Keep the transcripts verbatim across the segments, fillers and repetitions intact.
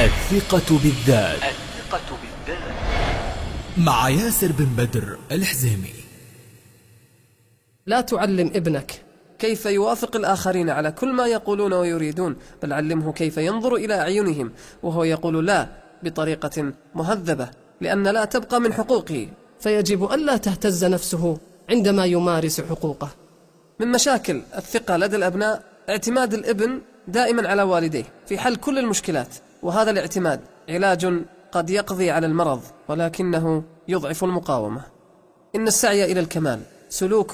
الثقة بالذات. الثقة بالذات مع ياسر بن بدر الحزيمي. لا تعلم ابنك كيف يوافق الآخرين على كل ما يقولون ويريدون، بل علمه كيف ينظر إلى أعينهم وهو يقول لا بطريقة مهذبة، لأن لا تبقى من حقوقه، فيجب ألا تهتز نفسه عندما يمارس حقوقه. من مشاكل الثقة لدى الأبناء اعتماد الابن دائما على والديه في حل كل المشكلات، وهذا الاعتماد علاج قد يقضي على المرض ولكنه يضعف المقاومة. إن السعي إلى الكمال سلوك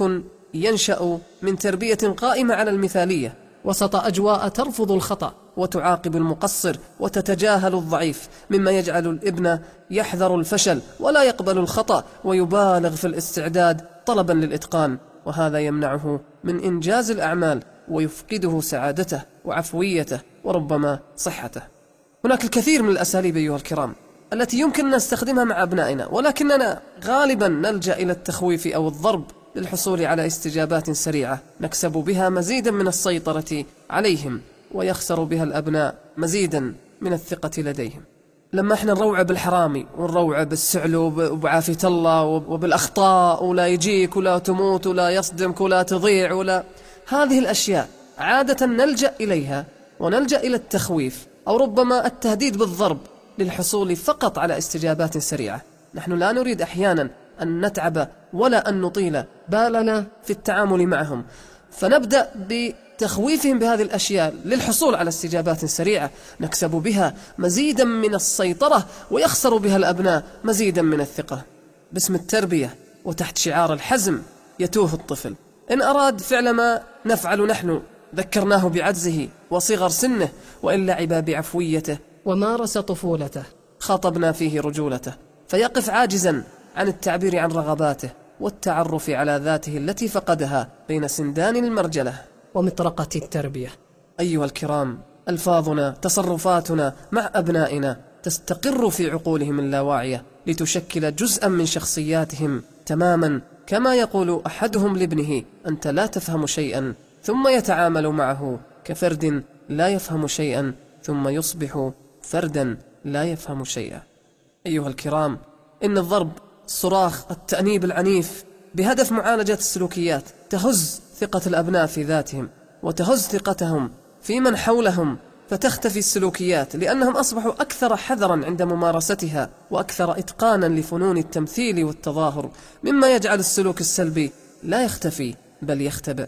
ينشأ من تربية قائمة على المثالية، وسط أجواء ترفض الخطأ وتعاقب المقصر وتتجاهل الضعيف، مما يجعل الابن يحذر الفشل ولا يقبل الخطأ ويبالغ في الاستعداد طلبا للإتقان، وهذا يمنعه من إنجاز الأعمال ويفقده سعادته وعفويته وربما صحته. هناك الكثير من الأساليب أيها الكرام التي يمكن أن نستخدمها مع أبنائنا، ولكننا غالبا نلجأ إلى التخويف أو الضرب للحصول على استجابات سريعة نكسب بها مزيدا من السيطرة عليهم، ويخسر بها الأبناء مزيدا من الثقة لديهم. لما احنا نروع بالحرامي ونروع بالسعلوب وبعافية الله وبالأخطاء ولا يجيك ولا تموت ولا يصدمك ولا تضيع ولا هذه الأشياء عادة نلجأ إليها ونلجأ إلى التخويف أو ربما التهديد بالضرب للحصول فقط على استجابات سريعة. نحن لا نريد أحيانا أن نتعب ولا أن نطيل بالنا في التعامل معهم، فنبدأ بتخويفهم بهذه الأشياء للحصول على استجابات سريعة نكسب بها مزيدا من السيطرة ويخسر بها الأبناء مزيدا من الثقة. باسم التربية وتحت شعار الحزم يتوه الطفل. إن أراد فعل ما نفعل نحن ذكرناه بعجزه وصغر سنه، وإن لعب بعفويته ومارس طفولته خاطبنا فيه رجولته، فيقف عاجزا عن التعبير عن رغباته والتعرف على ذاته التي فقدها بين سندان المرجلة ومطرقة التربية. أيها الكرام، ألفاظنا تصرفاتنا مع أبنائنا تستقر في عقولهم اللاواعية لتشكل جزءا من شخصياتهم تماما، كما يقول أحدهم لابنه: أنت لا تفهم شيئا، ثم يتعامل معه كفرد لا يفهم شيئا ثم يصبح فردا لا يفهم شيئا. أيها الكرام، إن الضرب، الصراخ، التأنيب العنيف بهدف معالجة السلوكيات تهز ثقة الأبناء في ذاتهم وتهز ثقتهم في من حولهم، فتختفي السلوكيات لأنهم أصبحوا أكثر حذرا عند ممارستها وأكثر إتقانا لفنون التمثيل والتظاهر، مما يجعل السلوك السلبي لا يختفي بل يختبئ.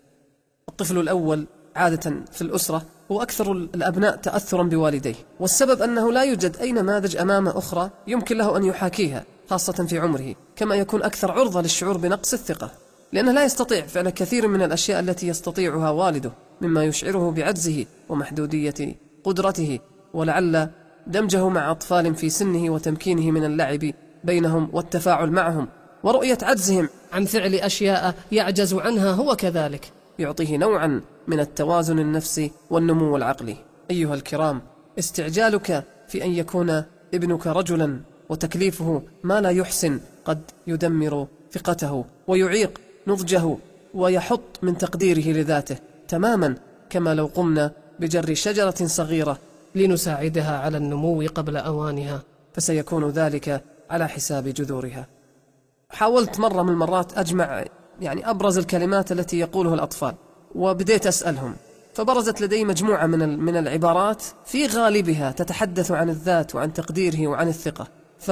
الطفل الأول عادة في الأسرة هو أكثر الأبناء تأثرا بوالديه، والسبب أنه لا يوجد أي نماذج أمامه أخرى يمكن له أن يحاكيها، خاصة في عمره، كما يكون أكثر عرضة للشعور بنقص الثقة، لأنه لا يستطيع فعل كثير من الأشياء التي يستطيعها والده، مما يشعره بعجزه ومحدودية قدرته، ولعل دمجه مع أطفال في سنه وتمكينه من اللعب بينهم والتفاعل معهم ورؤية عجزهم عن فعل أشياء يعجز عنها هو كذلك يعطيه نوعا من التوازن النفسي والنمو العقلي. أيها الكرام، استعجالك في أن يكون ابنك رجلا وتكليفه ما لا يحسن قد يدمر ثقته ويعيق نضجه ويحط من تقديره لذاته، تماما كما لو قمنا بجر شجرة صغيرة لنساعدها على النمو قبل أوانها، فسيكون ذلك على حساب جذورها. حاولت مرة من المرات أجمع يعني أبرز الكلمات التي يقولها الأطفال، وبديت أسألهم، فبرزت لدي مجموعة من من العبارات في غالبها تتحدث عن الذات وعن تقديره وعن الثقة.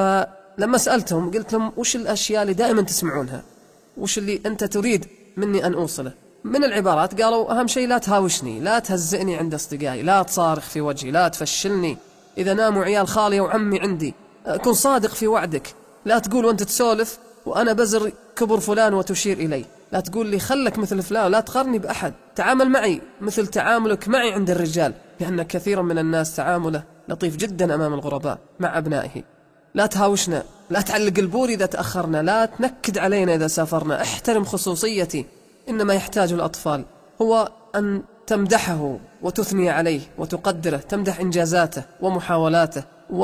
فلما سألتهم قلت لهم: وش الأشياء اللي دائما تسمعونها؟ وش اللي أنت تريد مني أن أوصله؟ من العبارات قالوا: أهم شيء لا تهاوشني، لا تهزئني عند أصدقائي، لا تصارخ في وجهي، لا تفشلني إذا ناموا عيال خالي وعمي عندي، كن صادق في وعدك، لا تقول وأنت تسولف وأنا بزر كبر فلان وتشير إلي، لا تقول لي خلك مثل فلان، لا تقارني بأحد، تعامل معي مثل تعاملك معي عند الرجال، لأن كثيرا من الناس تعامله لطيف جدا أمام الغرباء مع أبنائه. لا تهاوشنا، لا تعلق البور إذا تأخرنا، لا تنكد علينا إذا سافرنا، احترم خصوصيتي. إنما يحتاج الأطفال هو أن تمدحه وتثني عليه وتقدره، تمدح إنجازاته ومحاولاته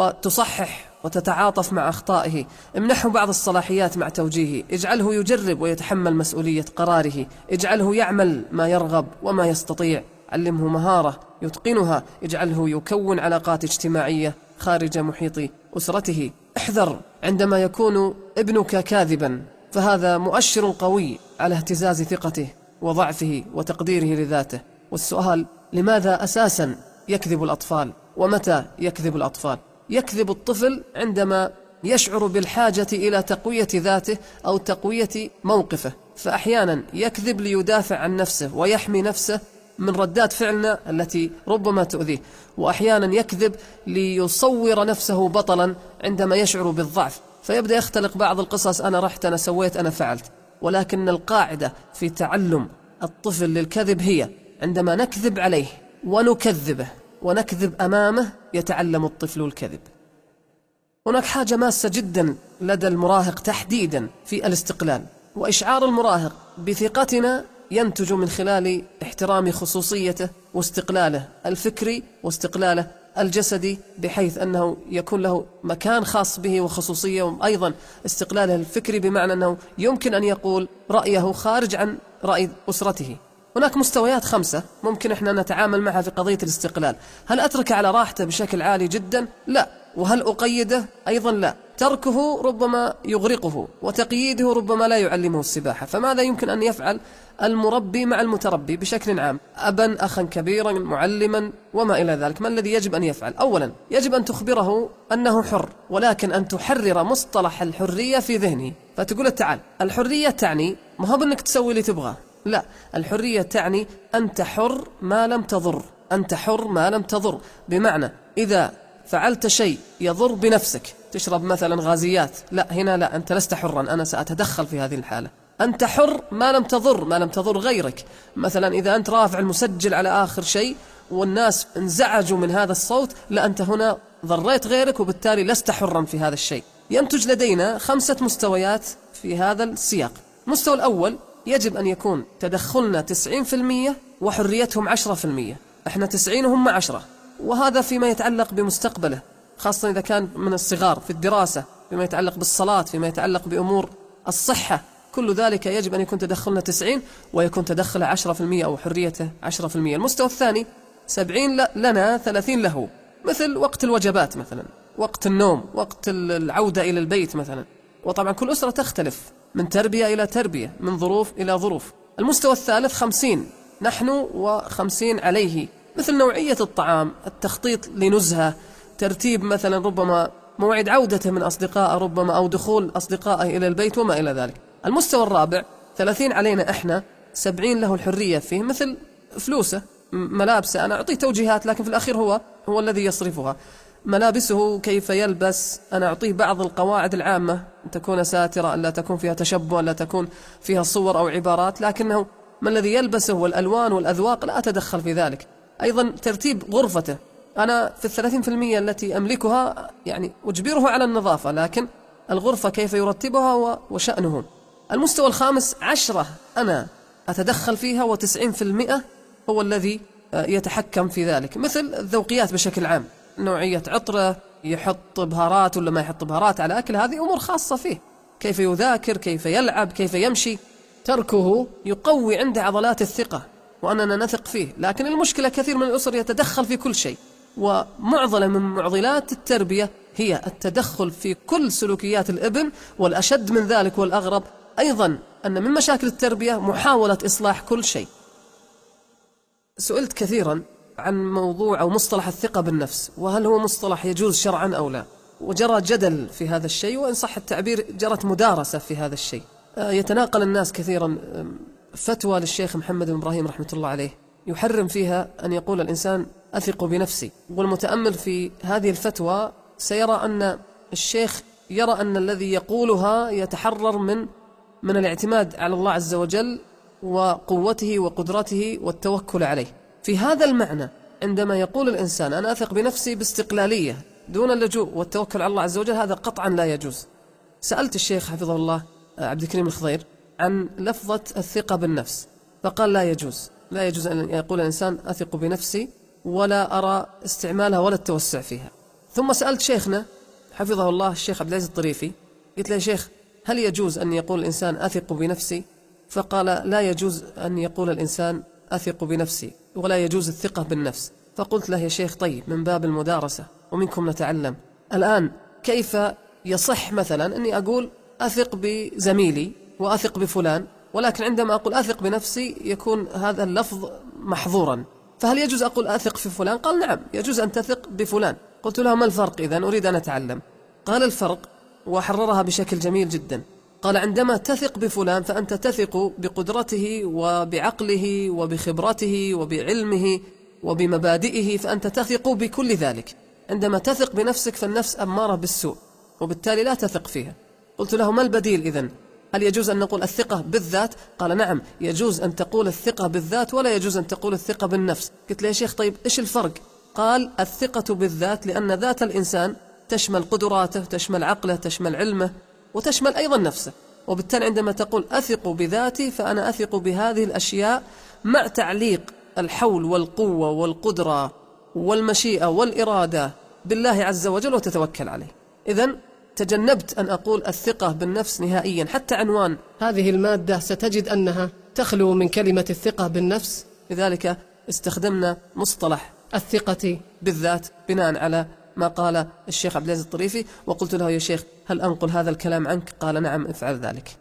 وتصحح وتتعاطف مع أخطائه، امنحه بعض الصلاحيات مع توجيهه، اجعله يجرب ويتحمل مسؤولية قراره، اجعله يعمل ما يرغب وما يستطيع، علمه مهارة يتقنها، اجعله يكون علاقات اجتماعية خارج محيط أسرته. احذر عندما يكون ابنك كاذبا، فهذا مؤشر قوي على اهتزاز ثقته وضعفه وتقديره لذاته. والسؤال: لماذا أساسا يكذب الأطفال؟ ومتى يكذب الأطفال؟ يكذب الطفل عندما يشعر بالحاجة إلى تقوية ذاته أو تقوية موقفه، فأحيانا يكذب ليدافع عن نفسه ويحمي نفسه من ردات فعلنا التي ربما تؤذيه، وأحيانا يكذب ليصور نفسه بطلا عندما يشعر بالضعف، فيبدأ يختلق بعض القصص: أنا رحت، أنا سويت، أنا فعلت. ولكن القاعدة في تعلم الطفل للكذب هي عندما نكذب عليه ونكذبه ونكذب أمامه يتعلم الطفل الكذب. هناك حاجة ماسة جدا لدى المراهق تحديدا في الاستقلال، وإشعار المراهق بثقتنا ينتج من خلال احترام خصوصيته واستقلاله الفكري واستقلاله الجسدي، بحيث أنه يكون له مكان خاص به وخصوصية، وأيضا استقلاله الفكري بمعنى أنه يمكن أن يقول رأيه خارج عن رأي أسرته. هناك مستويات خمسة ممكن احنا نتعامل معها في قضية الاستقلال. هل أترك على راحته بشكل عالي جدا؟ لا. وهل أقيده؟ أيضا لا. تركه ربما يغرقه، وتقييده ربما لا يعلمه السباحة. فماذا يمكن أن يفعل المربي مع المتربي بشكل عام؟ أبا، أخا كبيرا، معلما، وما إلى ذلك. ما الذي يجب أن يفعل؟ أولا يجب أن تخبره أنه حر، ولكن أن تحرر مصطلح الحرية في ذهنه. فتقول تعال، الحرية تعني ما هو بأنك تسوي اللي تبغاه، لا، الحرية تعني أنت حر ما لم تضر، أنت حر ما لم تضر. بمعنى إذا فعلت شيء يضر بنفسك، تشرب مثلا غازيات، لا، هنا لا، أنت لست حرا، أنا سأتدخل في هذه الحالة. أنت حر ما لم تضر، ما لم تضر غيرك. مثلا إذا أنت رافع المسجل على آخر شيء والناس انزعجوا من هذا الصوت، لا، أنت هنا ضريت غيرك وبالتالي لست حرا في هذا الشيء. ينتج لدينا خمسة مستويات في هذا السياق. المستوى الأول يجب أن يكون تدخلنا تسعين بالمئة وحريتهم عشرة بالمئة، احنا تسعين وهم عشرة، وهذا فيما يتعلق بمستقبله، خاصة إذا كان من الصغار، في الدراسة، فيما يتعلق بالصلاة، فيما يتعلق بأمور الصحة، كل ذلك يجب أن يكون تدخلنا تسعين ويكون تدخله عشرة بالمئة أو حريته عشرة بالمئة. المستوى الثاني سبعين لنا ثلاثين له، مثل وقت الوجبات مثلا، وقت النوم، وقت العودة إلى البيت مثلا. وطبعا كل أسرة تختلف من تربية إلى تربية، من ظروف إلى ظروف. المستوى الثالث خمسين نحن وخمسين عليه، مثل نوعية الطعام، التخطيط لنزهة، ترتيب مثلا ربما موعد عودته من أصدقائه ربما، أو دخول أصدقائه إلى البيت وما إلى ذلك. المستوى الرابع ثلاثين علينا إحنا، سبعين له الحرية فيه، مثل فلوسه، ملابسه، أنا أعطيه توجيهات لكن في الأخير هو هو الذي يصرفها. ملابسه، كيف يلبس، أنا أعطيه بعض القواعد العامة، أن تكون ساترة، أن لا تكون فيها تشبه، أن لا تكون فيها صور أو عبارات، لكنه ما الذي يلبسه والألوان والأذواق لا أتدخل في ذلك. أيضا ترتيب غرفته، أنا في الثلاثين في المئة التي أملكها يعني أجبره على النظافة، لكن الغرفة كيف يرتبها وشأنه. المستوى الخامس عشرة أنا أتدخل فيها، وتسعين في المئة هو الذي يتحكم في ذلك، مثل الذوقيات بشكل عام، نوعية عطرة، يحط بهارات ولا ما يحط بهارات على أكل، هذه أمور خاصة فيه، كيف يذاكر، كيف يلعب، كيف يمشي. تركه يقوي عنده عضلات الثقة وأننا نثق فيه. لكن المشكلة كثير من الأسر يتدخل في كل شيء، ومعضلة من معضلات التربية هي التدخل في كل سلوكيات الابن، والأشد من ذلك والأغرب أيضا أن من مشاكل التربية محاولة إصلاح كل شيء. سئلت كثيرا عن موضوع أو مصطلح الثقة بالنفس، وهل هو مصطلح يجوز شرعا أو لا، وجرى جدل في هذا الشيء، وإن صح التعبير جرت مدارسة في هذا الشيء. يتناقل الناس كثيرا فتوى للشيخ محمد بن إبراهيم رحمة الله عليه يحرم فيها أن يقول الإنسان أثق بنفسي، والمتأمل في هذه الفتوى سيرى أن الشيخ يرى أن الذي يقولها يتحرر من من الاعتماد على الله عز وجل وقوته وقدرته والتوكل عليه. في هذا المعنى عندما يقول الإنسان أنا أثق بنفسي باستقلالية دون اللجوء والتوكل على الله عز وجل، هذا قطعا لا يجوز. سألت الشيخ حفظه الله عبد الكريم الخضير عن لفظة الثقة بالنفس، فقال لا يجوز، لا يجوز أن يقول الإنسان أثق بنفسي، ولا أرى استعمالها ولا التوسع فيها. ثم سألت شيخنا حفظه الله الشيخ عبد العزيز الطريفي، قلت له يا شيخ هل يجوز أن يقول الإنسان أثق بنفسي؟ فقال لا يجوز أن يقول الإنسان أثق بنفسي، ولا يجوز الثقة بالنفس. فقلت له: يا شيخ، طيب من باب المدارسة ومنكم نتعلم، الآن كيف يصح مثلا أني أقول أثق بزميلي وأثق بفلان، ولكن عندما أقول أثق بنفسي يكون هذا اللفظ محظورا، فهل يجوز أقول أثق في فلان؟ قال: نعم، يجوز أن تثق بفلان. قلت له: ما الفرق إذن؟ أريد أن أتعلم. قال: الفرق، وحررها بشكل جميل جدا، قال: عندما تثق بفلان فأنت تثق بقدرته وبعقله وبخبرته وبعلمه وبمبادئه، فأنت تثق بكل ذلك. عندما تثق بنفسك فالنفس أمارة بالسوء، وبالتالي لا تثق فيها. قلت له: ما البديل إذن؟ هل يجوز أن نقول الثقة بالذات؟ قال: نعم، يجوز أن تقول الثقة بالذات ولا يجوز أن تقول الثقة بالنفس. قلت له: يا شيخ، طيب إيش الفرق؟ قال: الثقة بالذات لأن ذات الإنسان تشمل قدراته، تشمل عقله، تشمل علمه، وتشمل أيضا نفسه، وبالتالي عندما تقول أثق بذاتي فأنا أثق بهذه الأشياء مع تعليق الحول والقوة والقدرة والمشيئة والإرادة بالله عز وجل وتتوكل عليه. إذن تجنبت أن أقول الثقة بالنفس نهائيا. حتى عنوان هذه المادة ستجد أنها تخلو من كلمة الثقة بالنفس، لذلك استخدمنا مصطلح الثقة بالذات بناء على ما قال الشيخ عبد العزيز الطريفي. وقلت له: يا شيخ، هل أنقل هذا الكلام عنك؟ قال: نعم، افعل ذلك.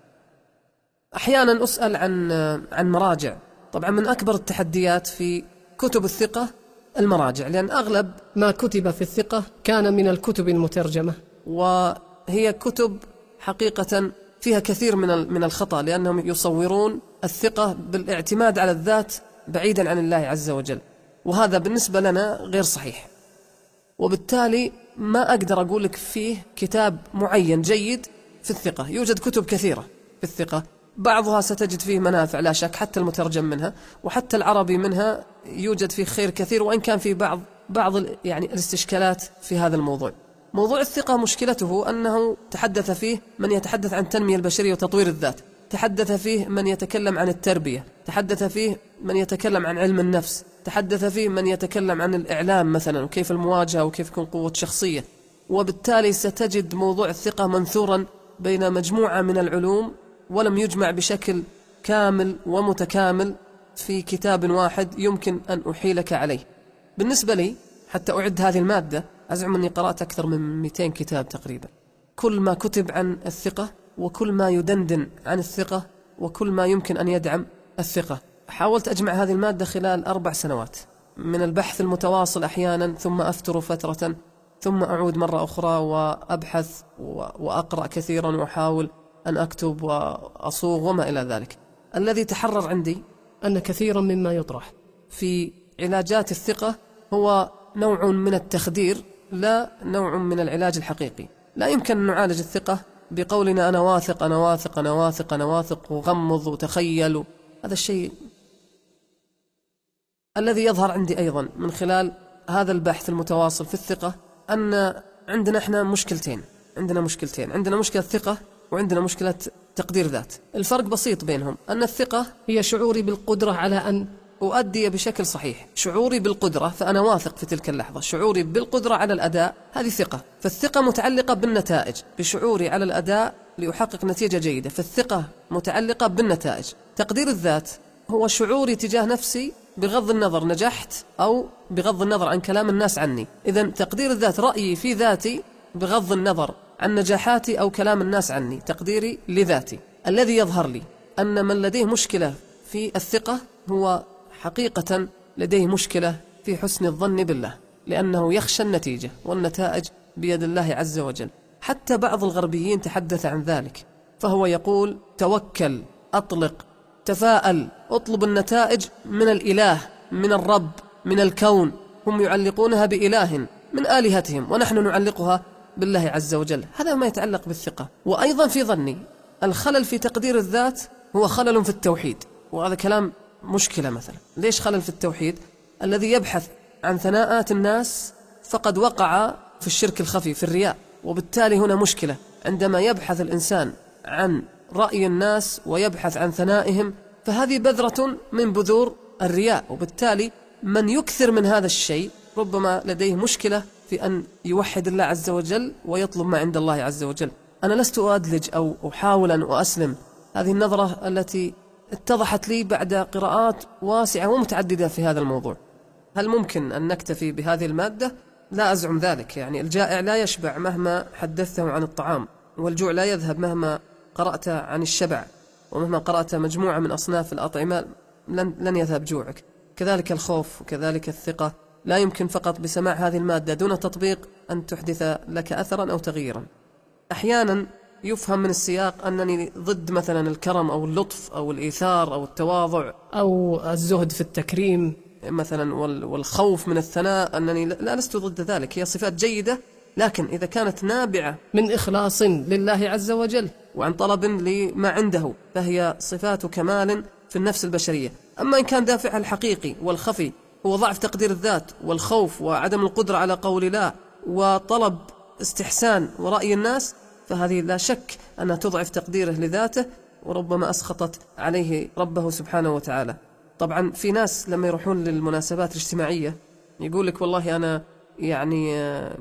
أحيانا أسأل عن عن مراجع. طبعا من أكبر التحديات في كتب الثقة المراجع، لأن أغلب ما كتب في الثقة كان من الكتب المترجمة، وهي كتب حقيقة فيها كثير من من الخطأ، لأنهم يصورون الثقة بالاعتماد على الذات بعيدا عن الله عز وجل، وهذا بالنسبة لنا غير صحيح. وبالتالي ما أقدر أقول لك فيه كتاب معين جيد في الثقة. يوجد كتب كثيرة في الثقة، بعضها ستجد فيه منافع لا شك، حتى المترجم منها وحتى العربي منها يوجد فيه خير كثير، وإن كان فيه بعض بعض يعني الاستشكالات في هذا الموضوع. موضوع الثقة مشكلته أنه تحدث فيه من يتحدث عن التنمية البشرية وتطوير الذات، تحدث فيه من يتكلم عن التربية، تحدث فيه من يتكلم عن علم النفس، تحدث فيه من يتكلم عن الإعلام مثلا وكيف المواجهة وكيف يكون قوة شخصية. وبالتالي ستجد موضوع الثقة منثورا بين مجموعة من العلوم ولم يجمع بشكل كامل ومتكامل في كتاب واحد يمكن أن أحيلك عليه. بالنسبة لي حتى أعد هذه المادة أزعم أني قرأت أكثر من مئتين كتاب تقريبا، كل ما كتب عن الثقة وكل ما يدندن عن الثقة وكل ما يمكن أن يدعم الثقة. حاولت أجمع هذه المادة خلال أربع سنوات من البحث المتواصل أحيانا، ثم أفتر فترة، ثم أعود مرة أخرى وأبحث وأقرأ كثيرا وأحاول أن أكتب وأصوغ وما إلى ذلك. الذي تحرر عندي أن كثيرا مما يطرح في علاجات الثقة هو نوع من التخدير لا نوع من العلاج الحقيقي. لا يمكن أن نعالج الثقة بقولنا أنا واثق أنا واثق أنا واثق أنا واثق وغمض وتخيل. هذا الشيء الذي يظهر عندي أيضا من خلال هذا البحث المتواصل في الثقة أن عندنا إحنا مشكلتين عندنا مشكلتين عندنا مشكلة ثقة وعندنا مشكلة تقدير ذات. الفرق بسيط بينهم، أن الثقة هي شعوري بالقدرة على أن أؤدي بشكل صحيح، شعوري بالقدرة فأنا واثق في تلك اللحظة، شعوري بالقدرة على الأداء هذه ثقة. فالثقة متعلقة بالنتائج، بشعوري على الأداء لأحقق نتيجة جيدة، فالثقة متعلقة بالنتائج. تقدير الذات هو شعوري تجاه نفسي بغض النظر نجحت أو بغض النظر عن كلام الناس عني. إذن تقدير الذات رأيي في ذاتي بغض النظر عن نجاحاتي أو كلام الناس عني، تقديري لذاتي. الذي يظهر لي أن من لديه مشكلة في الثقة هو حقيقة لديه مشكلة في حسن الظن بالله، لأنه يخشى النتيجة والنتائج بيد الله عز وجل. حتى بعض الغربيين تحدث عن ذلك، فهو يقول توكل، أطلق، تفاءل، اطلب النتائج من الإله، من الرب، من الكون. هم يعلقونها بإله من آلهتهم ونحن نعلقها بالله عز وجل. هذا ما يتعلق بالثقة. وأيضا في ظني الخلل في تقدير الذات هو خلل في التوحيد، وهذا كلام مشكلة. مثلا ليش خلل في التوحيد؟ الذي يبحث عن ثناءات الناس فقد وقع في الشرك الخفي، في الرياء. وبالتالي هنا مشكلة عندما يبحث الإنسان عن رأي الناس ويبحث عن ثنائهم، فهذه بذرة من بذور الرياء. وبالتالي من يكثر من هذا الشيء ربما لديه مشكلة في أن يوحد الله عز وجل ويطلب ما عند الله عز وجل. أنا لست أدلج أو أحاول أن أسلم هذه النظرة التي اتضحت لي بعد قراءات واسعة ومتعددة في هذا الموضوع. هل ممكن أن نكتفي بهذه المادة؟ لا أزعم ذلك. يعني الجائع لا يشبع مهما حدثته عن الطعام، والجوع لا يذهب مهما قرأت عن الشبع، ومهما قرأت مجموعة من أصناف الأطعمة لن, لن يذهب جوعك. كذلك الخوف وكذلك الثقة، لا يمكن فقط بسماع هذه المادة دون تطبيق أن تحدث لك أثرا أو تغييرا. أحيانا يفهم من السياق أنني ضد مثلا الكرم أو اللطف أو الإيثار أو التواضع أو الزهد في التكريم مثلا، والخوف من الثناء، أنني لا لست ضد ذلك، هي صفات جيدة، لكن إذا كانت نابعة من إخلاص لله عز وجل وعن طلب لما عنده فهي صفات كمال في النفس البشرية. أما إن كان دافعها الحقيقي والخفي هو ضعف تقدير الذات والخوف وعدم القدرة على قول لا وطلب استحسان ورأي الناس، فهذه لا شك أنها تضعف تقديره لذاته، وربما أسخطت عليه ربه سبحانه وتعالى. طبعا في ناس لما يروحون للمناسبات الاجتماعية يقول لك والله أنا يعني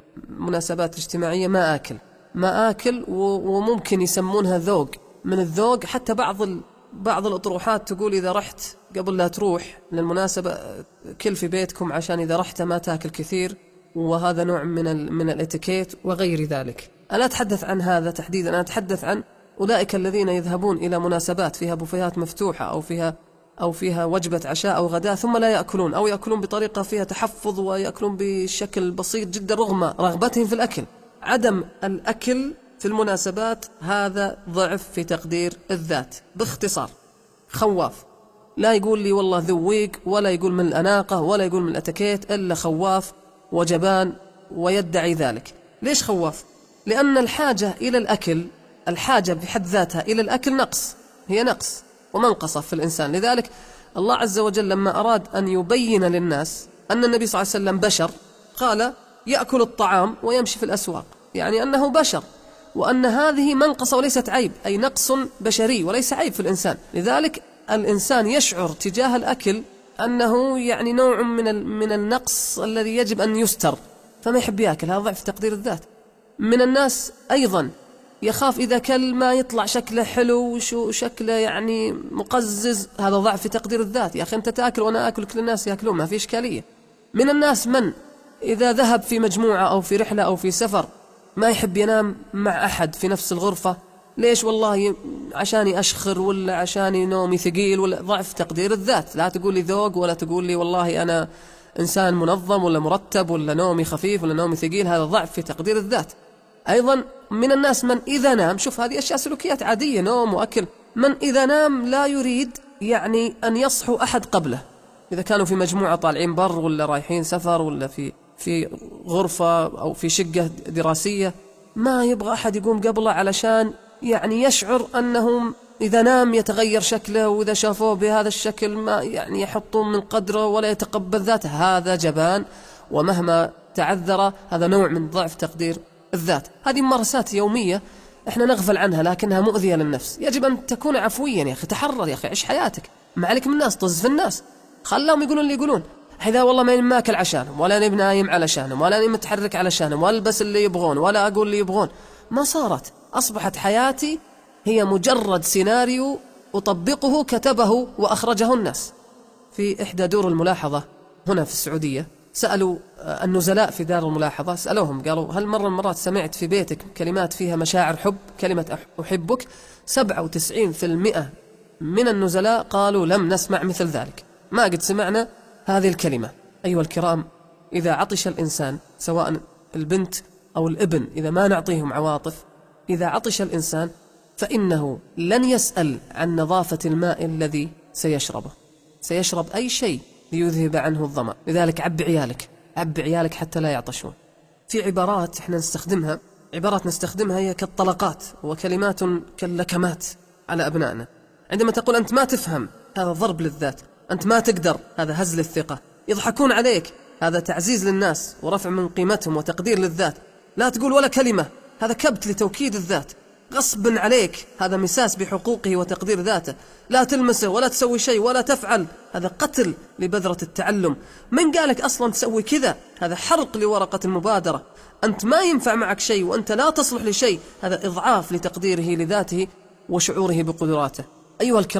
مناسبات اجتماعية ما آكل ما آكل وممكن يسمونها ذوق. من الذوق حتى بعض ال... بعض الأطروحات تقول إذا رحت قبل لا تروح للمناسبة كل في بيتكم عشان إذا رحت ما تاكل كثير، وهذا نوع من ال... من الاتيكيت وغير ذلك. أنا أتحدث عن هذا تحديدا، أنا أتحدث عن أولئك الذين يذهبون إلى مناسبات فيها بوفيهات مفتوحة أو فيها أو فيها وجبة عشاء أو غداء ثم لا يأكلون، أو يأكلون بطريقة فيها تحفظ ويأكلون بشكل بسيط جدا رغم رغبتهم في الأكل. عدم الأكل في المناسبات هذا ضعف في تقدير الذات. باختصار خواف، لا يقول لي والله ذويق ولا يقول من الأناقة ولا يقول من الأتكيت، إلا خواف وجبان ويدعي ذلك. ليش خواف؟ لأن الحاجة إلى الأكل، الحاجة بحد ذاتها إلى الأكل نقص، هي نقص ومنقصة في الإنسان. لذلك الله عز وجل لما أراد أن يبين للناس أن النبي صلى الله عليه وسلم بشر قال يأكل الطعام ويمشي في الأسواق، يعني أنه بشر، وأن هذه منقصة وليست عيب، أي نقص بشري وليس عيب في الإنسان. لذلك الإنسان يشعر تجاه الأكل أنه يعني نوع من من النقص الذي يجب أن يستر، فما يحب يأكل، هذا ضعف تقدير الذات. من الناس أيضا يخاف إذا كل ما يطلع شكله حلو وشكله يعني مقزز، هذا ضعف في تقدير الذات. يا أخي أنت تأكل وأنا أكل، كل الناس يأكلون، ما في إشكالية. من الناس من إذا ذهب في مجموعة أو في رحلة أو في سفر ما يحب ينام مع أحد في نفس الغرفة. ليش؟ والله عشاني أشخر ولا عشاني نومي ثقيل، ولا ضعف تقدير الذات. لا تقول لي ذوق ولا تقول لي والله أنا إنسان منظم ولا مرتب ولا نومي خفيف ولا نومي ثقيل، هذا ضعف في تقدير الذات. أيضا من الناس من إذا نام، شوف هذه أشياء سلوكيات عادية، نوم وأكل، من إذا نام لا يريد يعني أن يصحو أحد قبله. إذا كانوا في مجموعة طالعين بر ولا رايحين سفر ولا في في غرفة أو في شقة دراسية، ما يبغى أحد يقوم قبله علشان يعني يشعر أنهم إذا نام يتغير شكله، وإذا شافوه بهذا الشكل ما يعني يحطون من قدره ولا يتقبل ذاته. هذا جبان، ومهما تعذر هذا نوع من ضعف تقدير الذات. هذه ممارسات يومية احنا نغفل عنها لكنها مؤذية للنفس. يجب أن تكون عفويا يا أخي، تحرر يا أخي، عيش حياتك، ما عليك من الناس، طز في الناس، خلاهم يقولون اللي يقولون. إذا والله ما ماكل عشانهم، ولا أنا نايم علشانهم، ولا أنا متحرك علشانهم، ولا ألبس اللي يبغون، ولا أقول اللي يبغون، ما صارت. أصبحت حياتي هي مجرد سيناريو أطبقه كتبه وأخرجه الناس. في إحدى دور الملاحظة هنا في السعودية سألوا النزلاء في دار الملاحظة، سألوهم قالوا هل مرة من مرات سمعت في بيتك كلمات فيها مشاعر حب، كلمة أحبك؟ سبعة وتسعين في المئة من النزلاء قالوا لم نسمع مثل ذلك، ما قد سمعنا هذه الكلمة. أيها الكرام، إذا عطش الإنسان سواء البنت أو الابن، إذا ما نعطيهم عواطف، إذا عطش الإنسان فإنه لن يسأل عن نظافة الماء الذي سيشربه، سيشرب أي شيء ليذهب عنه الظمأ. لذلك عب عيالك، عب عيالك حتى لا يعطشون. في عبارات احنا نستخدمها، عبارات نستخدمها هي كالطلقات وكلمات كاللكمات على أبنائنا. عندما تقول أنت ما تفهم، هذا ضرب للذات. أنت ما تقدر، هذا هزل الثقة. يضحكون عليك، هذا تعزيز للناس ورفع من قيمتهم وتقدير للذات. لا تقول ولا كلمة، هذا كبت لتوكيد الذات. غصب عليك، هذا مساس بحقوقه وتقدير ذاته. لا تلمسه ولا تسوي شيء ولا تفعل، هذا قتل لبذرة التعلم. من قالك أصلا تسوي كذا؟ هذا حرق لورقة المبادرة. أنت ما ينفع معك شيء وأنت لا تصلح لشيء، هذا إضعاف لتقديره لذاته وشعوره بقدراته. أيها الكرام،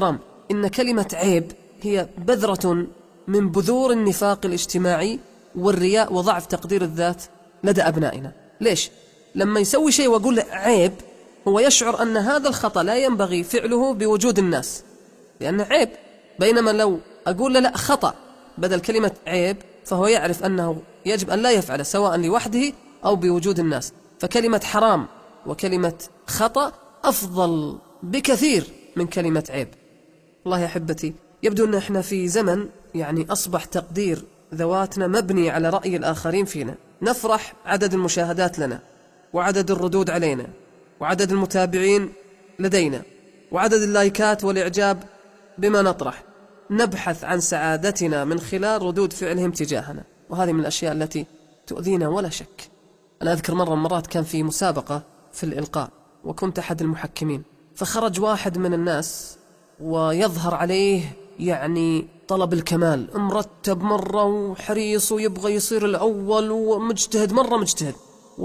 إن كلمة عيب هي بذرة من بذور النفاق الاجتماعي والرياء وضعف تقدير الذات لدى أبنائنا. ليش؟ لما يسوي شيء وأقول عيب هو يشعر أن هذا الخطأ لا ينبغي فعله بوجود الناس لأنه عيب، بينما لو أقول له لا خطأ بدل كلمة عيب فهو يعرف أنه يجب أن لا يفعل سواء لوحده أو بوجود الناس. فكلمة حرام وكلمة خطأ أفضل بكثير من كلمة عيب. والله يا أحبتي يبدو أن احنا في زمن يعني أصبح تقدير ذواتنا مبني على رأي الآخرين فينا. نفرح عدد المشاهدات لنا وعدد الردود علينا وعدد المتابعين لدينا وعدد اللايكات والإعجاب بما نطرح. نبحث عن سعادتنا من خلال ردود فعلهم تجاهنا، وهذه من الأشياء التي تؤذينا ولا شك. أنا أذكر مرة مرات كان في مسابقة في الإلقاء وكنت أحد المحكمين، فخرج واحد من الناس ويظهر عليه يعني طلب الكمال، مرتب مرة وحريص ويبغى يصير الأول ومجتهد مرة مجتهد.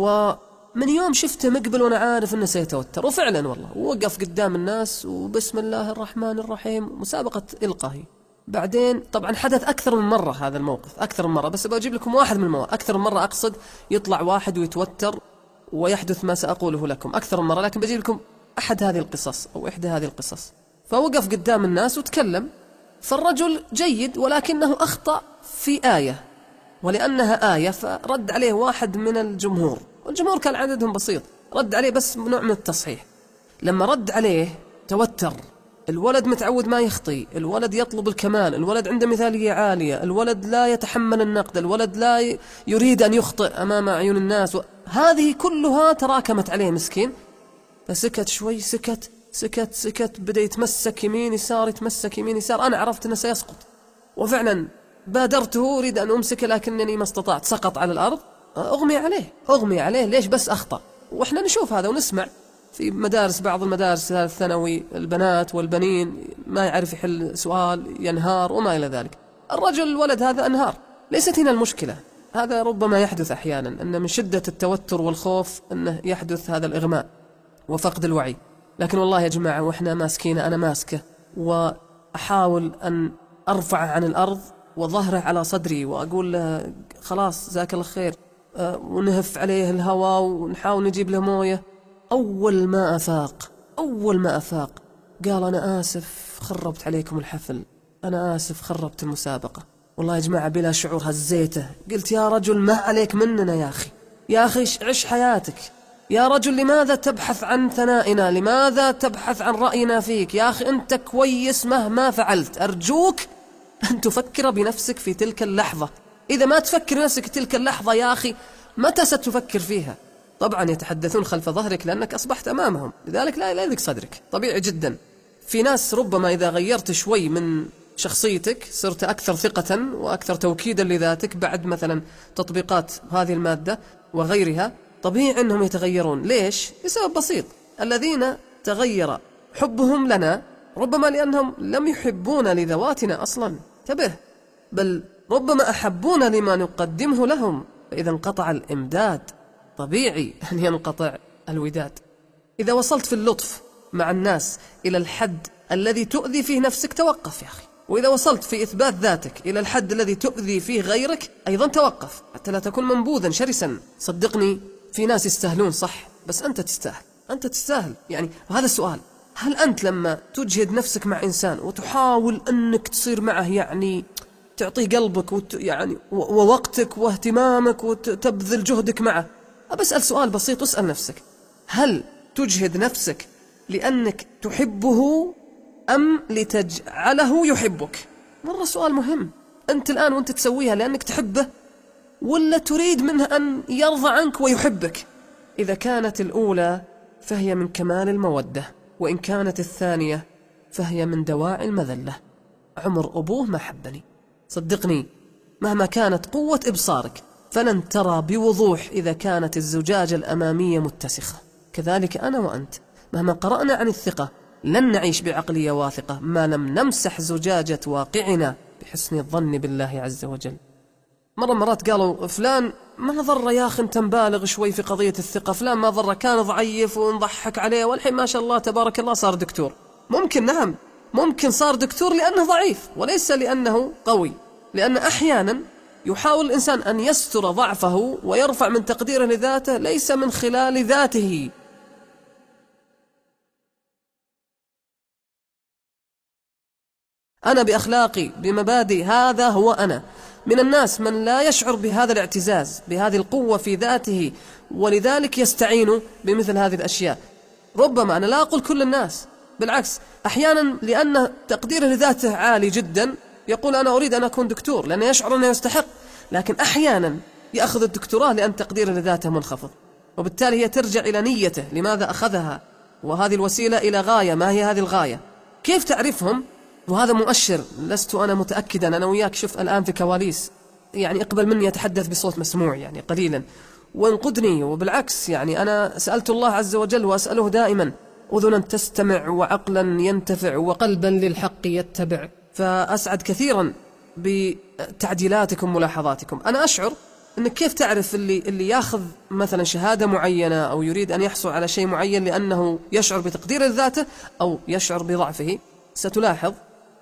ومن يوم شفته مقبل وأنا عارف أنه سيتوتر، وفعلا والله وقف قدام الناس وبسم الله الرحمن الرحيم، مسابقة إلقائي. بعدين طبعا حدث أكثر من مرة هذا الموقف، أكثر من مرة، بس بجيب لكم واحد من المواقف. أكثر من مرة أقصد يطلع واحد ويتوتر ويحدث ما سأقوله لكم أكثر من مرة، لكن بجيب لكم أحد هذه القصص أو إحدى هذه القصص. فوقف قدام الناس وتكلم، فالرجل جيد ولكنه أخطأ في آية، ولأنها آية فرد عليه واحد من الجمهور، والجمهور كان عددهم بسيط، رد عليه بس نوع من التصحيح. لما رد عليه توتر. الولد متعود ما يخطي، الولد يطلب الكمال، الولد عنده مثالية عالية، الولد لا يتحمل النقد، الولد لا يريد أن يخطئ أمام عيون الناس، هذه كلها تراكمت عليه مسكين. فسكت شوي، سكت سكت سكت بدأ يتمسك يمين يسار يتمسك يمين يسار. أنا عرفت أنه سيسقط، وفعلا بادرته أريد أن أمسكه لكنني ما استطعت، سقط على الأرض. أغمي عليه أغمي عليه ليش؟ بس أخطأ. وإحنا نشوف هذا ونسمع في مدارس، بعض المدارس الثانوي البنات والبنين ما يعرف يحل سؤال ينهار وما إلى ذلك. الرجل الولد هذا أنهار. ليست هنا المشكلة، هذا ربما يحدث أحيانا أن من شدة التوتر والخوف أنه يحدث هذا الإغماء وفقد الوعي. لكن والله يا جماعة وإحنا ماسكينه، أنا ماسكه وأحاول أن أرفعه عن الأرض وظهره على صدري وأقول له خلاص جزاك الله خير، أه ونهف عليه الهواء ونحاول نجيب له موية. أول ما أفاق أول ما أفاق قال أنا آسف خربت عليكم الحفل، أنا آسف خربت المسابقة. والله يا جماعة بلا شعور هزيته، قلت يا رجل ما عليك مننا يا أخي، يا أخي عش حياتك، يا رجل لماذا تبحث عن ثنائنا، لماذا تبحث عن رأينا فيك، يا أخي أنت كويس مهما فعلت، أرجوك أن تفكر بنفسك في تلك اللحظة. إذا ما تفكر نفسك تلك اللحظة يا أخي متى ستفكر فيها؟ طبعا يتحدثون خلف ظهرك لأنك أصبحت أمامهم، لذلك لا لا يضيق صدرك، طبيعي جدا. في ناس ربما إذا غيرت شوي من شخصيتك صرت أكثر ثقة وأكثر توكيدا لذاتك بعد مثلا تطبيقات هذه المادة وغيرها، طبيعي أنهم يتغيرون. ليش؟ لسبب بسيط، الذين تغير حبهم لنا ربما لأنهم لم يحبون لذواتنا أصلا، انتبه، بل ربما أحبون لما نقدمه لهم، فإذا انقطع الإمداد طبيعي أن ينقطع الوداد. إذا وصلت في اللطف مع الناس إلى الحد الذي تؤذي فيه نفسك توقف يا أخي، وإذا وصلت في إثبات ذاتك إلى الحد الذي تؤذي فيه غيرك أيضا توقف، حتى لا تكون منبوذا شرسا. صدقني في ناس يستاهلون صح، بس أنت تستاهل، أنت تستاهل يعني. وهذا السؤال، هل أنت لما تجهد نفسك مع إنسان وتحاول أنك تصير معه يعني تعطيه قلبك وت يعني ووقتك واهتمامك وتبذل جهدك معه، أسأل سؤال بسيط، اسأل نفسك، هل تجهد نفسك لأنك تحبه أم لتجعله يحبك؟ مرة سؤال مهم. أنت الآن وأنت تسويها لأنك تحبه ولا تريد منه أن يرضى عنك ويحبك؟ إذا كانت الأولى فهي من كمال المودة، وإن كانت الثانية فهي من دواعي المذلة. عمر أبوه ما حبني، صدقني مهما كانت قوة إبصارك فلن ترى بوضوح إذا كانت الزجاجة الأمامية متسخة. كذلك أنا وأنت مهما قرأنا عن الثقة لن نعيش بعقلية واثقة ما لم نمسح زجاجة واقعنا بحسن الظن بالله عز وجل. مرة مرات قالوا فلان ما ضر يا أخي أنت مبالغ شوي في قضية الثقة، فلان ما ضر كان ضعيف ونضحك عليه والحين ما شاء الله تبارك الله صار دكتور. ممكن نعم، ممكن صار دكتور لأنه ضعيف وليس لأنه قوي، لأن أحيانا يحاول الإنسان أن يستر ضعفه ويرفع من تقديره لذاته ليس من خلال ذاته. أنا بأخلاقي بمبادئ، هذا هو أنا. من الناس من لا يشعر بهذا الاعتزاز، بهذه القوة في ذاته، ولذلك يستعين بمثل هذه الأشياء. ربما أنا لا أقول كل الناس، بالعكس أحيانا لأن تقديره لذاته عالي جدا يقول أنا أريد أن أكون دكتور لأنه يشعر أنه يستحق، لكن أحيانا يأخذ الدكتوراه لأن تقديره لذاته منخفض، وبالتالي هي ترجع إلى نيته، لماذا أخذها، وهذه الوسيلة إلى غاية، ما هي هذه الغاية؟ كيف تعرفهم؟ وهذا مؤشر. لست أنا متأكدا، أنا وياك شوف الآن في كواليس، يعني اقبل مني أتحدث بصوت مسموع يعني قليلا وانقدني، وبالعكس يعني أنا سألت الله عز وجل وأسأله دائما أذنا تستمع وعقلا ينتفع وقلبا للحق يتبع. فأسعد كثيرا بتعديلاتكم ملاحظاتكم. أنا أشعر أنك كيف تعرف اللي, اللي ياخذ مثلا شهادة معينة أو يريد أن يحصل على شيء معين لأنه يشعر بتقدير ذاته أو يشعر بضعفه. ستلاحظ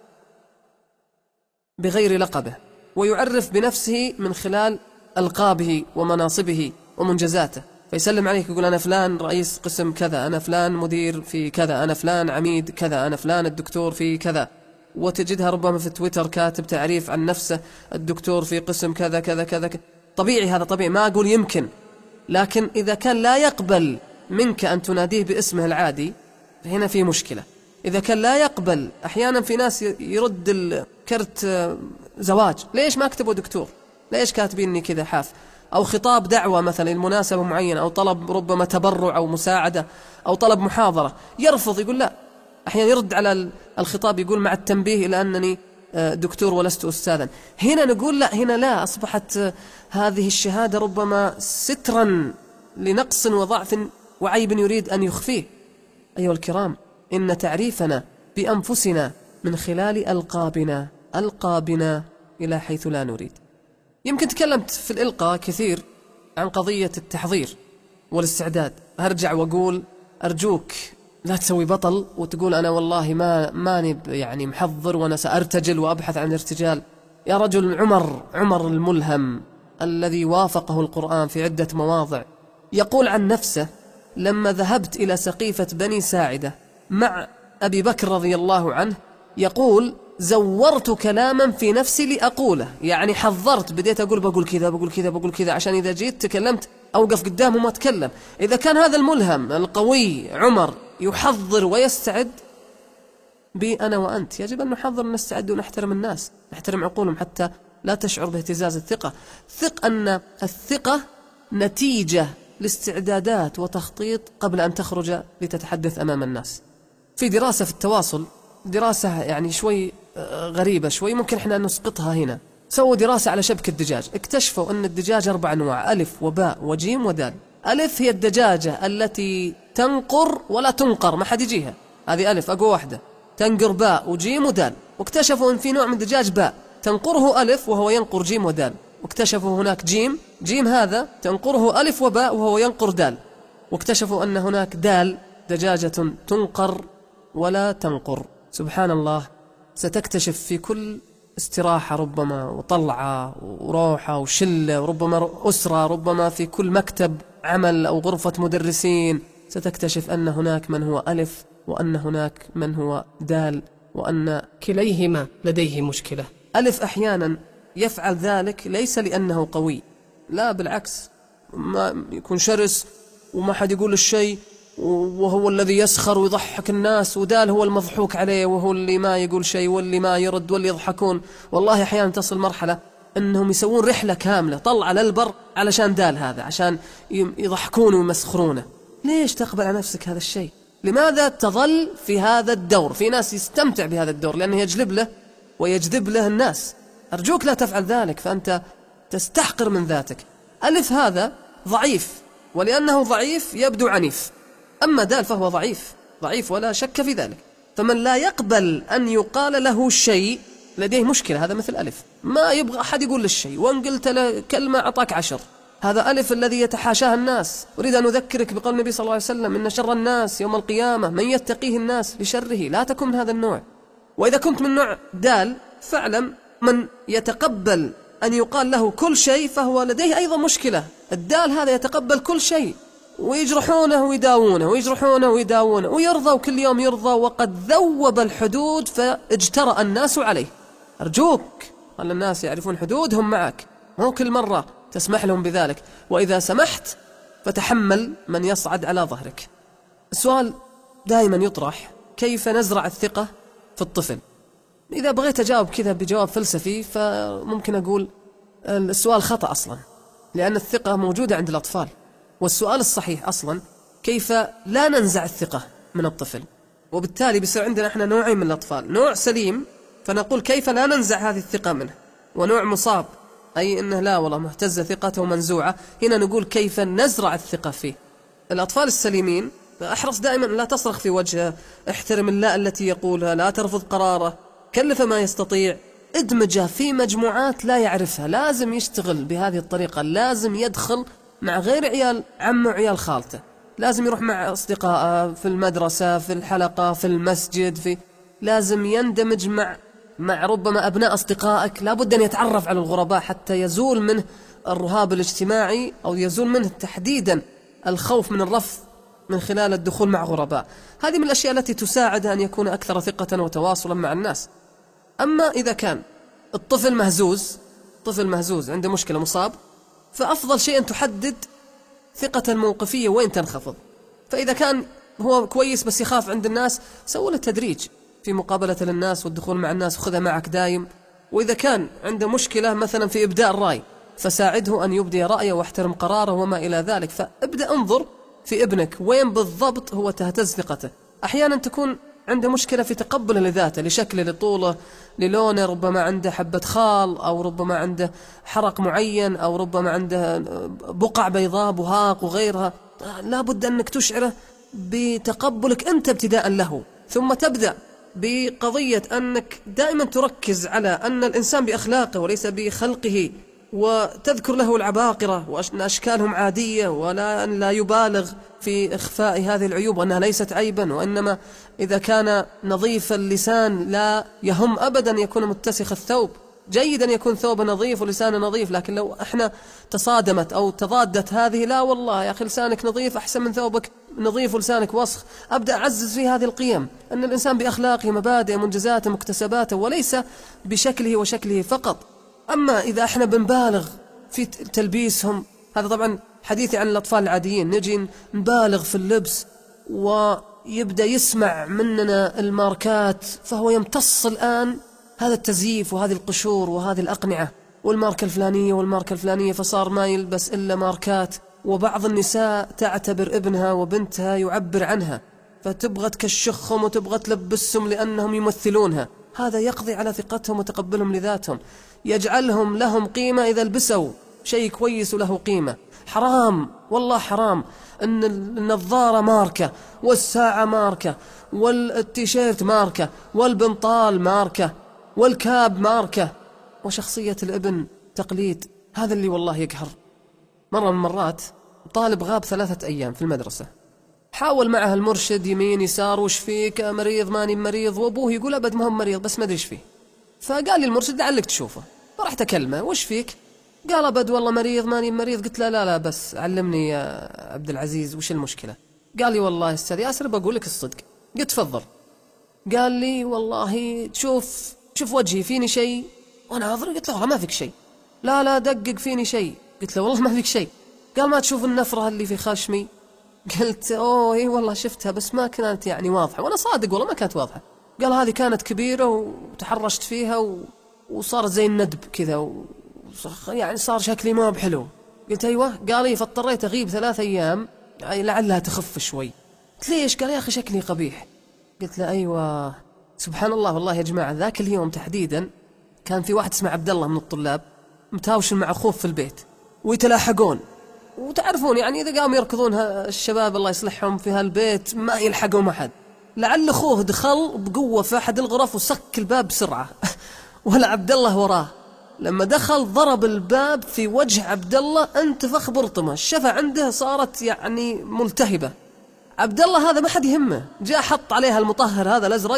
بغير لقبه، ويعرف بنفسه من خلال ألقابه ومناصبه ومنجزاته، فيسلم عليك يقول أنا فلان رئيس قسم كذا، أنا فلان مدير في كذا، أنا فلان عميد كذا، أنا فلان الدكتور في كذا. وتجدها ربما في تويتر كاتب تعريف عن نفسه الدكتور في قسم كذا كذا كذا. طبيعي، هذا طبيعي، ما أقول يمكن، لكن إذا كان لا يقبل منك أن تناديه باسمه العادي هنا في مشكلة. إذا كان لا يقبل، أحيانا في ناس يرد الكرت زواج، ليش ما كتبوا دكتور؟ ليش كاتبيني كذا حاف؟ أو خطاب دعوة مثلا لمناسبة معينة، أو طلب ربما تبرع أو مساعدة أو طلب محاضرة، يرفض يقول لا. أحيانا يرد على الخطاب يقول مع التنبيه إلى أنني دكتور ولست أستاذا. هنا نقول لا، هنا لا، أصبحت هذه الشهادة ربما سترا لنقص وضعف وعيب يريد أن يخفيه. أيها الكرام، إن تعريفنا بأنفسنا من خلال ألقابنا، ألقابنا إلى حيث لا نريد. يمكن تكلمت في الإلقاء كثير عن قضية التحضير والاستعداد. هرجع وأقول أرجوك لا تسوي بطل وتقول أنا والله ما ماني يعني محضر وأنا سأرتجل وأبحث عن ارتجال. يا رجل، عمر عمر الملهم الذي وافقه القرآن في عدة مواضع يقول عن نفسه لما ذهبت إلى سقيفة بني ساعدة مع أبي بكر رضي الله عنه، يقول زورت كلاما في نفسي لأقوله، يعني حضرت، بديت أقول بقول كذا بقول كذا بقول كذا عشان إذا جيت تكلمت أوقف قدامه ما أتكلم. إذا كان هذا الملهم القوي عمر يحضر ويستعد، بي أنا وأنت يجب أن نحضر ونستعد ونحترم الناس، نحترم عقولهم حتى لا تشعر باهتزاز الثقة. ثق أن الثقة نتيجة لاستعدادات وتخطيط قبل أن تخرج لتتحدث أمام الناس. في دراسة في التواصل، دراسة يعني شوي غريبة شوي، ممكن احنا نسقطها هنا. سووا دراسة على شبك الدجاج، اكتشفوا أن الدجاج أربع أنواع: ألف وباء وجيم ودال. ألف هي الدجاجة التي تنقر ولا تنقر، ما حد يجيها، هذه ألف أقوى واحدة. تنقر باء وجيم ودال. واكتشفوا أن في نوع من الدجاج باء تنقره ألف وهو ينقر جيم ودال. واكتشفوا هناك جيم، جيم هذا تنقره ألف وباء وهو ينقر دال. واكتشفوا أن هناك دال دجاجة تنقر ولا تنقر. سبحان الله، ستكتشف في كل استراحة ربما وطلعة وروحة وشلة وربما أسرة، ربما في كل مكتب عمل أو غرفة مدرسين، ستكتشف أن هناك من هو ألف وأن هناك من هو دال، وأن كليهما لديه مشكلة. ألف أحيانا يفعل ذلك ليس لأنه قوي، لا بالعكس، ما يكون شرس وما حد يقول الشيء وهو الذي يسخر ويضحك الناس، ودال هو المضحوك عليه وهو اللي ما يقول شيء واللي ما يرد واللي يضحكون. والله أحيانا تصل مرحلة أنهم يسوون رحلة كاملة طلع للبر علشان دال هذا، عشان يضحكونه ويمسخرونه. ليش تقبل على نفسك هذا الشيء؟ لماذا تظل في هذا الدور؟ في ناس يستمتع بهذا الدور لأنه يجلب له ويجذب له الناس. أرجوك لا تفعل ذلك، فأنت تستحقر من ذاتك. ألف هذا ضعيف، ولأنه ضعيف يبدو عنيف. أما دال فهو ضعيف ضعيف ولا شك في ذلك. فمن لا يقبل أن يقال له شيء لديه مشكلة. هذا مثل ألف، ما يبغى أحد يقول له الشيء، وإن قلت له كلمة أعطاك عشر. هذا ألف الذي يتحاشاه الناس. أريد أن أذكرك بقول النبي صلى الله عليه وسلم: إن شر الناس يوم القيامة من يتقيه الناس بشره. لا تكن من هذا النوع. وإذا كنت من نوع دال فاعلم من يتقبل أن يقال له كل شيء فهو لديه أيضا مشكلة. الدال هذا يتقبل كل شيء، ويجرحونه ويداوونه ويجرحونه ويداوونه ويرضى، وكل يوم يرضى، وقد ذوب الحدود فاجترأ الناس عليه. أرجوك خلي الناس يعرفون حدودهم معك، مو كل مرة تسمح لهم بذلك، وإذا سمحت فتحمل من يصعد على ظهرك. السؤال دائما يطرح: كيف نزرع الثقة في الطفل؟ إذا بغيت أجاوب كذا بجواب فلسفي فممكن أقول السؤال خطأ أصلا، لأن الثقة موجودة عند الأطفال، والسؤال الصحيح أصلا كيف لا ننزع الثقة من الطفل. وبالتالي بيصير عندنا احنا نوعين من الأطفال: نوع سليم فنقول كيف لا ننزع هذه الثقة منه، ونوع مصاب أي أنه لا والله مهتزة ثقته منزوعة، هنا نقول كيف نزرع الثقة فيه. الأطفال السليمين أحرص دائما لا تصرخ في وجهه، احترم اللا التي يقولها، لا ترفض قراره، كلف ما يستطيع، ادمجه في مجموعات لا يعرفها، لازم يشتغل بهذه الطريقة، لازم يدخل مع غير عيال عمه وعيال خالته، لازم يروح مع أصدقائه في المدرسة، في الحلقة، في المسجد، في لازم يندمج مع مع ربما أبناء أصدقائك، لابد أن يتعرف على الغرباء حتى يزول منه الرهاب الاجتماعي، أو يزول منه تحديدا الخوف من الرفض من خلال الدخول مع غرباء. هذه من الأشياء التي تساعد أن يكون أكثر ثقة وتواصلا مع الناس. أما إذا كان الطفل مهزوز، طفل مهزوز عنده مشكلة مصاب، فأفضل شيء أن تحدد ثقة الموقفية وين تنخفض. فإذا كان هو كويس بس يخاف عند الناس، سوي له التدريج في مقابلة للناس والدخول مع الناس، وخذها معك دايم. وإذا كان عنده مشكلة مثلا في إبداء الرأي، فساعده أن يبدي رأيه واحترم قراره وما إلى ذلك. فابدأ انظر في ابنك وين بالضبط هو تهتز ثقته. أحيانا تكون عنده مشكلة في تقبله لذاته، لشكله، لطوله، للونه، ربما عنده حبة خال، أو ربما عنده حرق معين، أو ربما عنده بقع بيضاء، بهاق وغيرها. لا بد أنك تشعره بتقبلك أنت ابتداء له، ثم تبدأ بقضية أنك دائما تركز على أن الإنسان بأخلاقه وليس بخلقه، وتذكر له العباقرة وأن أشكالهم عادية، ولا أن لا يبالغ في إخفاء هذه العيوب وأنها ليست عيبا، وإنما إذا كان نظيف اللسان لا يهم أبدا يكون متسخ الثوب. جيد أن يكون ثوبه نظيف ولسانه نظيف، لكن لو احنا تصادمت أو تضادت هذه، لا والله يا أخي لسانك نظيف أحسن من ثوبك نظيف ولسانك وسخ، أبدأ أعزز في هذه القيم، أن الإنسان بأخلاقه، مبادئه، منجزاته، مكتسباته، وليس بشكله وشكله فقط. أما إذا احنا بنبالغ في تلبيسهم، هذا طبعا حديثي عن الأطفال العاديين، نجي نبالغ في اللبس ويبدأ يسمع مننا الماركات، فهو يمتص الآن هذا التزييف وهذه القشور وهذه الأقنعة والماركة الفلانية والماركة الفلانية، فصار ما يلبس إلا ماركات. وبعض النساء تعتبر ابنها وبنتها يعبر عنها، فتبغى تكشخهم وتبغى تلبسهم لأنهم يمثلونها. هذا يقضي على ثقتهم وتقبلهم لذاتهم، يجعلهم لهم قيمة إذا لبسوا شيء كويس وله قيمة. حرام والله حرام أن النظارة ماركة، والساعة ماركة، والتيشيرت ماركة، والبنطال ماركة، والكاب ماركة، وشخصية الابن تقليد. هذا اللي والله يقهر. مرة من مرات طالب غاب ثلاثة أيام في المدرسة، حاول معها المرشد يمين يسار، وش فيك مريض؟ ماني مريض. وأبوه يقول أبد ما هم مريض بس ما أدري إيش فيه. فقال لي المرشد لعلك تشوفه، فرحت أكلمه وش فيك؟ قال أبد والله مريض ماني مريض. قلت له لا لا بس علمني يا عبد العزيز وش المشكلة؟ قال لي والله أستاذ ياسر بقول لك الصدق. قلت تفضل. قال لي والله تشوف شوف وجهي فيني شيء؟ وأنا أضرب. قلت له والله ما فيك شيء. لا لا دقق فيني شيء. قلت له والله ما فيك شيء. قال ما تشوف النفرة اللي في خشمي؟ قلت أوه إيه والله شفتها بس ما كانت يعني واضحة. وأنا صادق والله ما كانت واضحة. قال هذه كانت كبيرة وتحرشت فيها و... وصارت زي الندب كذا و... يعني صار شكلي ما بحلو. قلت أيوة. قال لي فاضطريت أغيب ثلاث أيام يعني لعلها تخف شوي. قلت ليش؟ قال يا أخي شكلي قبيح. قلت له أيوة. سبحان الله والله يا جماعة ذاك اليوم تحديدا كان في واحد اسمه عبد الله من الطلاب متهاوش مع أخوه في البيت ويتلاحقون، وتعرفون يعني إذا قاموا يركضون الشباب الله يصلحهم في هالبيت ما يلحقوا مع حد. لعل أخوه دخل بقوة في أحد الغرف وسك الباب بسرعة ولا عبد الله وراه. لما دخل ضرب الباب في وجه عبد الله انتفخ برطمه، الشفة عنده صارت يعني ملتهبة. عبد الله هذا ما حد يهمه، جاء حط عليها المطهر هذا الأزرق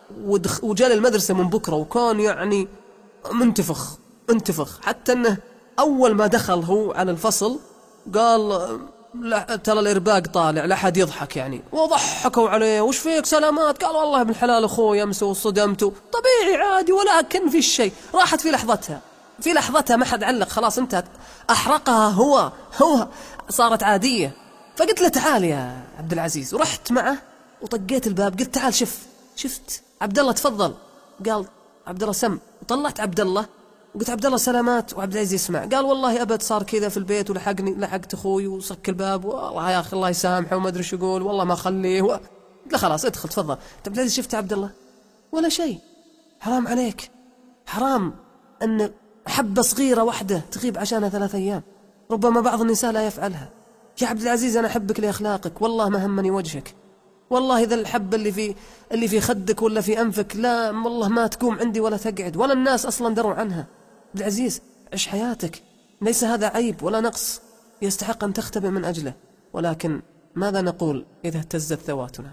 ودخ وجاء للمدرسة من بكرة وكان يعني منتفخ منتفخ، حتى أنه أول ما دخل هو على الفصل قال لا ترى الإرباق طالع لا حد يضحك يعني، وضحكوا عليه وش فيك سلامات، قال والله ابن الحلال أخوي أمس وصدمته، طبيعي عادي ولا كان في شيء. راحت في لحظتها في لحظتها ما حد علق، خلاص انتهت، أحرقها هو هو صارت عادية. فقلت له تعال يا عبد العزيز، ورحت معه وطقيت الباب، قلت تعال شف شفت عبد الله تفضل. قال عبد الله سم، وطلعت عبد الله وقلت عبد الله سلامات، وعبد العزيز يسمع. قال والله أبد صار كذا في البيت ولحقني لحقت أخوي وصك الباب، والله يا أخي الله يسامحه وما أدري شو يقول، والله ما أخليه و... لا خلاص ادخل تفضل. عبد العزيز شفت عبد الله ولا شيء، حرام عليك، حرام أن حبة صغيرة واحدة تغيب عشانها ثلاث أيام، ربما بعض النساء لا يفعلها. يا عبد العزيز أنا أحبك لأخلاقك، والله ما همني وجهك، والله إذا الحبة اللي في اللي في خدك ولا في أنفك لا والله ما تقوم عندي ولا تقعد، ولا الناس أصلا دروا عنها. عبد العزيز عش حياتك، ليس هذا عيب ولا نقص يستحق أن تختبئ من أجله. ولكن ماذا نقول إذا اهتزت ذواتنا؟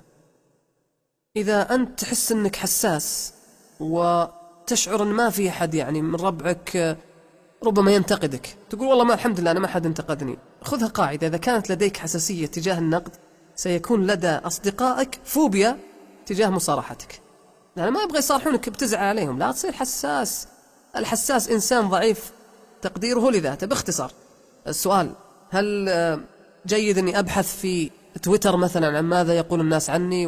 إذا أنت تحس أنك حساس وتشعر أن ما في أحد يعني من ربعك ربما ينتقدك، تقول والله ما الحمد لله أنا ما حد انتقدني، خذها قاعدة: إذا كانت لديك حساسية تجاه النقد سيكون لدى أصدقائك فوبيا تجاه مصارحتك، يعني ما يبغى يصارحونك بتزعل عليهم. لا تصير حساس، الحساس إنسان ضعيف تقديره لذاته. باختصار السؤال: هل جيد أني أبحث في تويتر مثلا عن ماذا يقول الناس عني،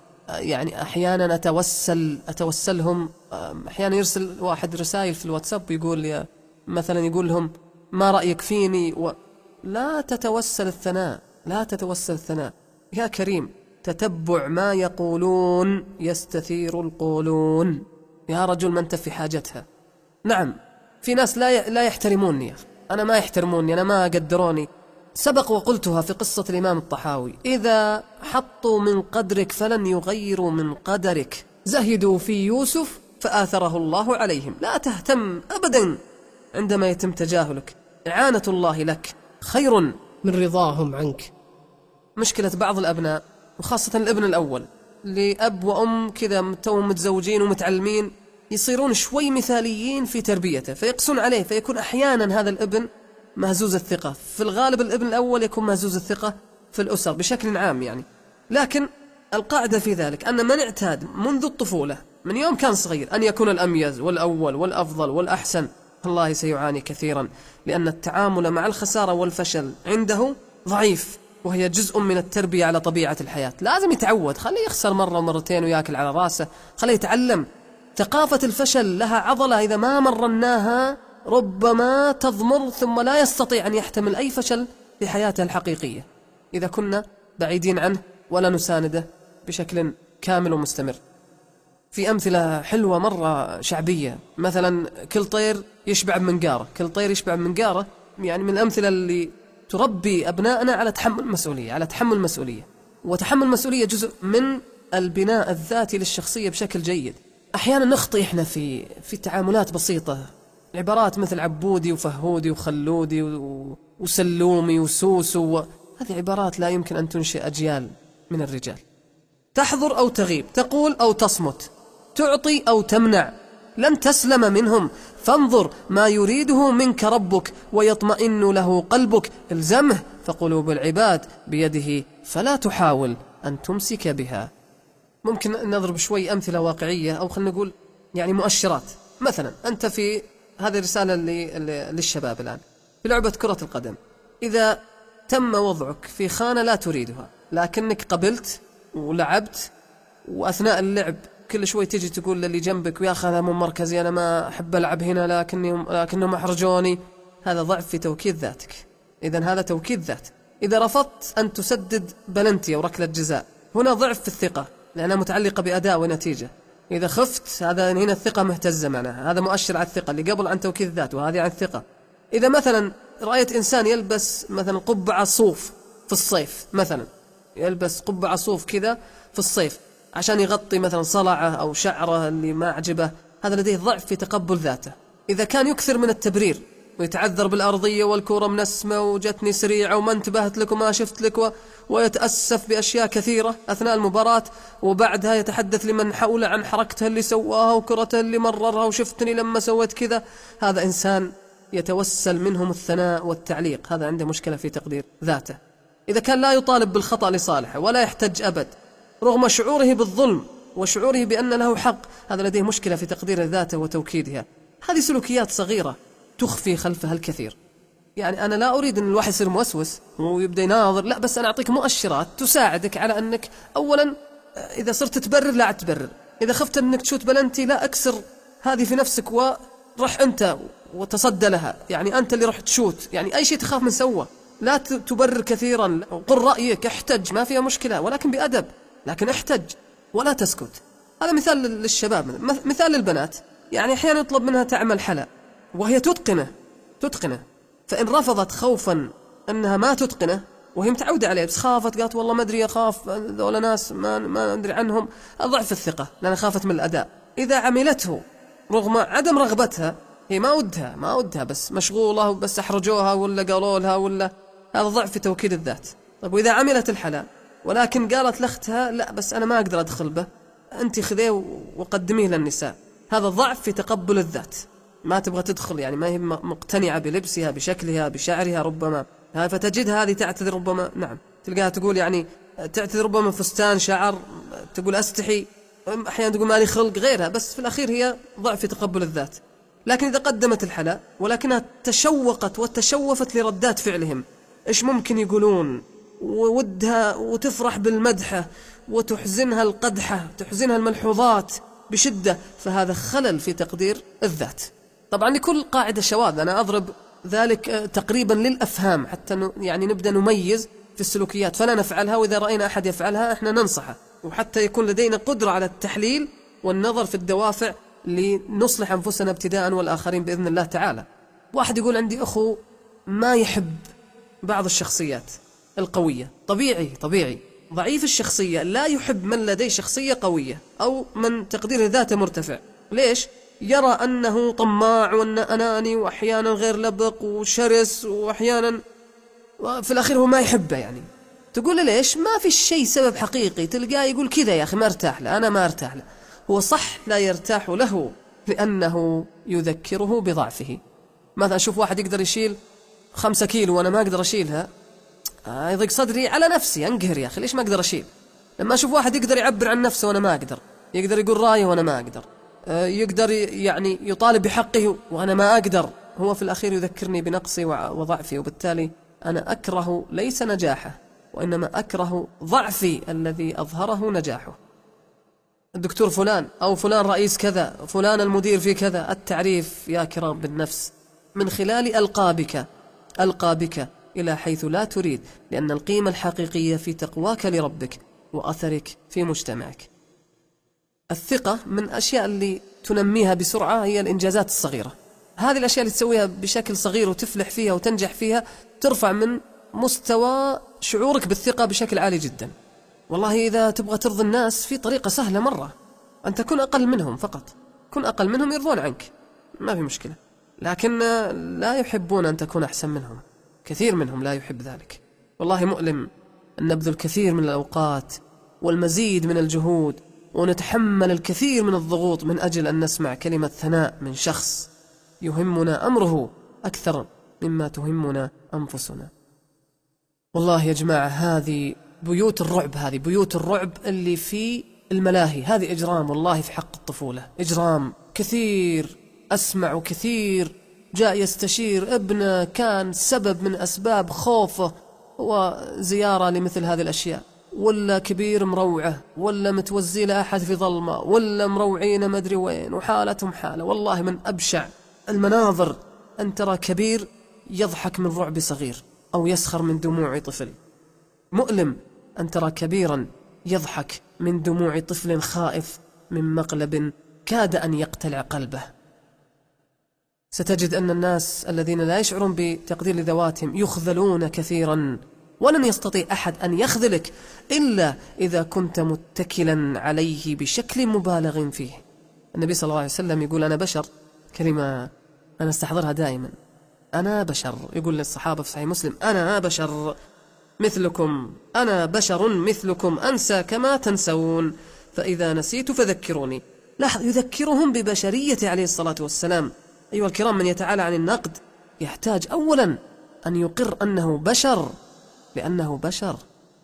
ويعني أحيانا أتوسل أتوسلهم أحيانا يرسل واحد رسائل في الواتساب ويقول مثلا يقول لهم ما رأيك فيني و... لا تتوسل الثناء، لا تتوسل الثناء يا كريم، تتبع ما يقولون يستثير القولون. يا رجل ما أنت في حاجتها. نعم في ناس لا ي... لا يحترموني، أنا ما يحترموني، أنا ما قدروني. سبق وقلتها في قصة الإمام الطحاوي: إذا حطوا من قدرك فلن يغيروا من قدرك، زهدوا في يوسف فآثره الله عليهم. لا تهتم أبدا عندما يتم تجاهلك، إعانة الله لك خير من رضاهم عنك. مشكلة بعض الأبناء وخاصة الابن الأول لأب وأم كذا توهم متزوجين ومتعلمين، يصيرون شوي مثاليين في تربيته فيقسون عليه، فيكون أحيانا هذا الابن مهزوز الثقة. في الغالب الابن الأول يكون مهزوز الثقة في الأسر بشكل عام يعني، لكن القاعدة في ذلك أن من اعتاد منذ الطفولة من يوم كان صغير أن يكون الأميز والأول والأفضل والأحسن، الله سيعاني كثيرا، لأن التعامل مع الخسارة والفشل عنده ضعيف، وهي جزء من التربية على طبيعة الحياة. لازم يتعود، خليه يخسر مرة ومرتين ويأكل على راسه، خليه يتعلم. ثقافة الفشل لها عضلة إذا ما مرناها ربما تضمر، ثم لا يستطيع أن يحتمل أي فشل في حياته الحقيقية إذا كنا بعيدين عنه ولا نسانده بشكل كامل ومستمر. في أمثلة حلوة مرة شعبية، مثلا كل طير يشبع بمنقاره، كل طير يشبع بمنقاره، يعني من الأمثلة اللي تربي أبنائنا على تحمل المسؤولية، على تحمل المسؤولية. وتحمل المسؤولية جزء من البناء الذاتي للشخصية بشكل جيد. أحيانا نخطئ إحنا في في تعاملات بسيطة، عبارات مثل عبودي وفهودي وخلودي وسلومي وسوسو، هذه عبارات لا يمكن أن تنشئ أجيال من الرجال. تحضر أو تغيب، تقول أو تصمت، تعطي أو تمنع، لن تسلم منهم، فانظر ما يريده منك ربك ويطمئن له قلبك، الزمه فقلوب العباد بيده فلا تحاول أن تمسك بها. ممكن نضرب شوي أمثلة واقعية، أو خلينا نقول يعني مؤشرات. مثلا أنت في هذه الرسالة للشباب الآن في لعبة كرة القدم، إذا تم وضعك في خانة لا تريدها لكنك قبلت ولعبت، وأثناء اللعب كل شوي تجي تقول للي جنبك ويا أخي هذا مو مركزي، أنا ما أحب ألعب هنا لكنهم لكنهم أحرجوني، هذا ضعف في توكيد ذاتك. إذن هذا توكيد ذات. إذا رفضت أن تسدد بلنتي أو ركلة جزاء، هنا ضعف في الثقة لأنها متعلقة بأداء ونتيجة. إذا خفت، هذا هنا الثقة مهتزة معناها، هذا مؤشر على الثقة اللي قبل عن توكيد ذات، وهذه عن الثقة. إذا مثلا رأيت إنسان يلبس مثلا قبعة صوف في الصيف، مثلا يلبس قبعة صوف كذا في الصيف عشان يغطي مثلا صلعه أو شعره اللي ما عجبه، هذا لديه ضعف في تقبل ذاته. إذا كان يكثر من التبرير ويتعذر بالأرضية والكورة منسمة وجتني سريعة وما انتبهت لك وما شفت لك و... ويتأسف بأشياء كثيرة أثناء المباراة، وبعدها يتحدث لمن حوله عن حركته اللي سواها وكرته اللي مررها وشفتني لما سويت كذا. هذا إنسان يتوسل منهم الثناء والتعليق، هذا عنده مشكلة في تقدير ذاته. إذا كان لا يطالب بالخطأ لصالحه ولا يحتج أبد رغم شعوره بالظلم وشعوره بأن له حق، هذا لديه مشكلة في تقدير ذاته وتوكيدها. هذه سلوكيات صغيرة تخفي خلفها الكثير. يعني أنا لا أريد أن الواحد يصير موسوس ويبدأ يناظر، لا، بس أنا أعطيك مؤشرات تساعدك على أنك أولا إذا صرت تبرر لا تبرر، إذا خفت أنك تشوت بلنتي لا أكسر هذه في نفسك ورح أنت وتصدى لها، يعني أنت اللي رح تشوت، يعني أي شيء تخاف من سوى. لا تبرر كثيرا، قل رأيك، احتج، ما فيها مشكلة ولكن بأدب، لكن احتج ولا تسكت. هذا مثال للشباب. مثال للبنات، يعني أحيانا يطلب منها تعمل حلا وهي تتقنه تتقنه فإن رفضت خوفا أنها ما تتقنه وهي متعودة عليه، بس خافت قالت والله ما أدري، أخاف ذولا ناس ما ما أدري عنهم، أضعف الثقة لأنها خافت من الأداء. إذا عملته رغم عدم رغبتها، هي ما ودها ما ودها بس مشغولة، بس أحرجوها ولا قالوا لها، ولا هذا ضعف في توكيد الذات. طيب وإذا عملت الحلا ولكن قالت لأختها لا بس أنا ما أقدر أدخل به، أنت خذيه وقدميه للنساء، هذا ضعف في تقبل الذات. ما تبغى تدخل، يعني ما هي مقتنعة بلبسها، بشكلها، بشعرها ربما، فتجد هذه تعتذر ربما، نعم تلقاها تقول يعني تعتذر ربما فستان شعر، تقول أستحي، أحيانا تقول مالي خلق، غيرها، بس في الأخير هي ضعف في تقبل الذات. لكن إذا قدمت الحلا ولكنها تشوقت وتشوفت لردات فعلهم، إيش ممكن يقولون، وودها وتفرح بالمدحة وتحزنها القدحة، تحزنها الملحوظات بشدة، فهذا خلل في تقدير الذات. طبعا لكل قاعدة شواذ، أنا أضرب ذلك تقريبا للأفهام حتى يعني نبدأ نميز في السلوكيات فلا نفعلها، وإذا رأينا أحد يفعلها إحنا ننصحه، وحتى يكون لدينا قدرة على التحليل والنظر في الدوافع لنصلح أنفسنا ابتداء والآخرين بإذن الله تعالى. واحد يقول عندي أخو ما يحب بعض الشخصيات القوية، طبيعي طبيعي ضعيف الشخصية لا يحب من لديه شخصية قوية أو من تقدير ذاته مرتفع. ليش؟ يرى أنه طماع وأن أناني وأحيانا غير لبق وشرس وأحيانا في الأخير هو ما يحبه. يعني تقول له ليش؟ ما في شيء سبب حقيقي، تلقاه يقول كذا يا أخي ما ارتاح له، أنا ما ارتاح له. هو صح لا يرتاح له لأنه يذكره بضعفه. مثلا أشوف واحد يقدر يشيل خمسة كيلو وأنا ما أقدر أشيلها، آه يضيق صدري على نفسي، أنقهر يا أخي ليش ما أقدر أشيل. لما أشوف واحد يقدر يعبر عن نفسه وأنا ما أقدر، يقدر يقول رأيه وأنا ما أقدر، آه يقدر يعني يطالب بحقه وأنا ما أقدر، هو في الأخير يذكرني بنقصي وضعفي، وبالتالي أنا أكره ليس نجاحه وإنما أكره ضعفي الذي أظهره نجاحه. الدكتور فلان أو فلان رئيس كذا، فلان المدير في كذا. التعريف يا كرام بالنفس من خلال ألقابك ألقابك إلى حيث لا تريد، لأن القيمة الحقيقية في تقواك لربك وأثرك في مجتمعك. الثقة من الأشياء اللي تنميها بسرعة هي الإنجازات الصغيرة. هذه الأشياء اللي تسويها بشكل صغير وتفلح فيها وتنجح فيها ترفع من مستوى شعورك بالثقة بشكل عالي جدا. والله إذا تبغى ترضي الناس في طريقة سهلة مرة، أنت كن أقل منهم فقط، كن أقل منهم يرضون عنك، ما في مشكلة. لكن لا يحبون أن تكون أحسن منهم، كثير منهم لا يحب ذلك. والله مؤلم أن نبذل الكثير من الأوقات والمزيد من الجهود ونتحمل الكثير من الضغوط من أجل أن نسمع كلمة ثناء من شخص يهمنا أمره أكثر مما تهمنا أنفسنا. والله يا جماعة هذه بيوت الرعب، هذه بيوت الرعب اللي في الملاهي، هذه إجرام والله في حق الطفولة، إجرام كثير. أسمع كثير جاء يستشير ابنه كان سبب من أسباب خوفه وزيارة لمثل هذه الأشياء، ولا كبير مروعه، ولا متوزي لأحد في ظلمة، ولا مروعين ما أدري وين، وحالتهم حالة. والله من أبشع المناظر أن ترى كبير يضحك من رعب صغير أو يسخر من دموع طفل. مؤلم أن ترى كبيرا يضحك من دموع طفل خائف من مقلب كاد أن يقتلع قلبه. ستجد أن الناس الذين لا يشعرون بتقدير ذواتهم يخذلون كثيرا، ولن يستطيع أحد أن يخذلك إلا إذا كنت متكلا عليه بشكل مبالغ فيه. النبي صلى الله عليه وسلم يقول أنا بشر، كلمة أنا استحضرها دائما، أنا بشر، يقول للصحابة في صحيح مسلم أنا بشر مثلكم، أنا بشر مثلكم أنسى كما تنسون، فإذا نسيت فذكروني. لاحظ يذكرهم ببشريته عليه الصلاة والسلام. أيها الكرام، من يتعالى عن النقد يحتاج أولا أن يقر أنه بشر، لأنه بشر.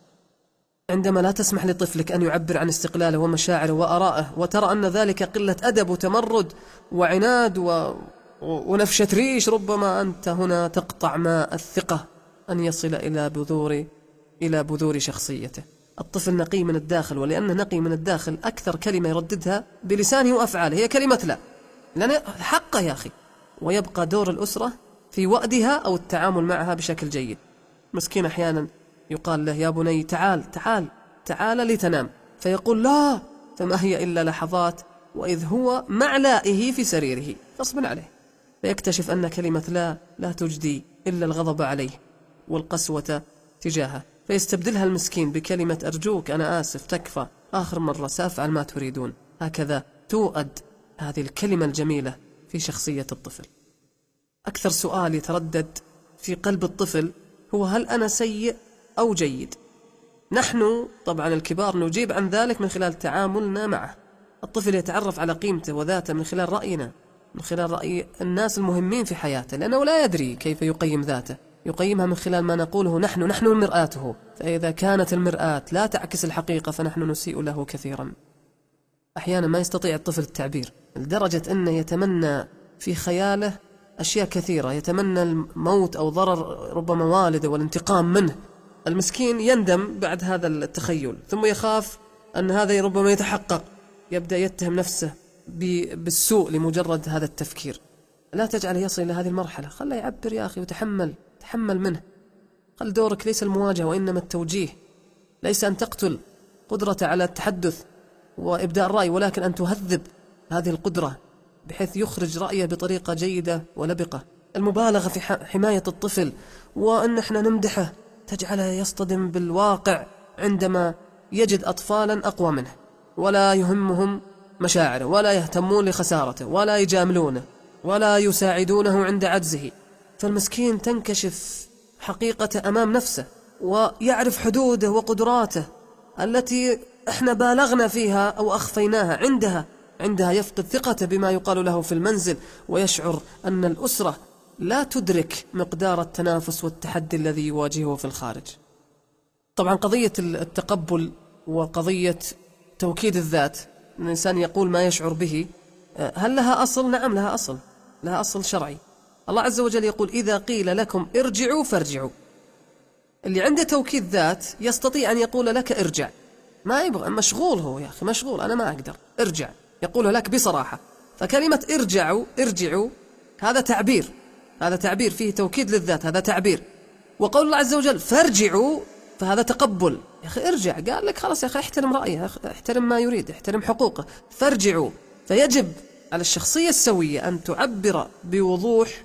عندما لا تسمح لطفلك أن يعبر عن استقلاله ومشاعره وآرائه، وترى أن ذلك قلة أدب وتمرد وعناد و... ونفشة ريش، ربما أنت هنا تقطع ماء الثقة أن يصل إلى بذور إلى بذور شخصيته. الطفل نقي من الداخل، ولأنه نقي من الداخل أكثر كلمة يرددها بلسانه وأفعاله هي كلمة لا، لأن حقه يا أخي. ويبقى دور الأسرة في وأدها أو التعامل معها بشكل جيد. مسكين أحيانا يقال له يا بني تعال تعال تعال لتنام، فيقول لا، فما هي إلا لحظات، وإذ هو مع لائه في سريره غصبا عليه، فيكتشف أن كلمة لا لا تجدي إلا الغضب عليه والقسوة تجاهه، فيستبدلها المسكين بكلمة أرجوك أنا آسف تكفى آخر مرة سأفعل ما تريدون. هكذا تؤد هذه الكلمة الجميلة في شخصية الطفل. أكثر سؤال يتردد في قلب الطفل هو هل أنا سيء أو جيد؟ نحن طبعا الكبار نجيب عن ذلك من خلال تعاملنا معه. الطفل يتعرف على قيمته وذاته من خلال رأينا، من خلال رأي الناس المهمين في حياته، لأنه لا يدري كيف يقيم ذاته، يقيمها من خلال ما نقوله نحن نحن مرآته. فإذا كانت المرآة لا تعكس الحقيقة فنحن نسيء له كثيرا. أحيانا ما يستطيع الطفل التعبير لدرجة أنه يتمنى في خياله أشياء كثيرة، يتمنى الموت أو ضرر ربما والده والانتقام منه. المسكين يندم بعد هذا التخيل، ثم يخاف أن هذا ربما يتحقق، يبدأ يتهم نفسه بالسوء لمجرد هذا التفكير. لا تجعله يصل إلى هذه المرحلة، خله يعبر يا أخي وتحمل تحمل منه. خل دورك ليس المواجهة وإنما التوجيه، ليس أن تقتل قدرته على التحدث وإبداء الرأي، ولكن أن تهذب هذه القدرة بحيث يخرج رأيه بطريقة جيدة ولبقة. المبالغة في حماية الطفل وأن احنا نمدحه تجعله يصطدم بالواقع عندما يجد أطفالا أقوى منه ولا يهمهم مشاعره ولا يهتمون لخسارته ولا يجاملونه ولا يساعدونه عند عجزه. فالمسكين تنكشف حقيقته أمام نفسه، ويعرف حدوده وقدراته التي احنا بالغنا فيها أو أخفيناها. عندها عندها يفقد ثقته بما يقال له في المنزل، ويشعر أن الأسرة لا تدرك مقدار التنافس والتحدي الذي يواجهه في الخارج. طبعا قضية التقبل وقضية توكيد الذات، الإنسان يقول ما يشعر به، هل لها أصل؟ نعم لها أصل، لها أصل شرعي. الله عز وجل يقول إذا قيل لكم ارجعوا فارجعوا. اللي عنده توكيد ذات يستطيع أن يقول لك ارجع، ما يبغى، مشغول هو يا أخي مشغول، أنا ما أقدر، ارجع، يقوله لك بصراحة. فكلمة ارجعوا ارجعوا هذا تعبير، هذا تعبير فيه توكيد للذات، هذا تعبير. وقول الله عز وجل فارجعوا فهذا تقبل. يا أخي ارجع، قال لك خلاص يا أخي احترم رأيه، احترم ما يريد، احترم حقوقه، فارجعوا. فيجب على الشخصية السوية أن تعبر بوضوح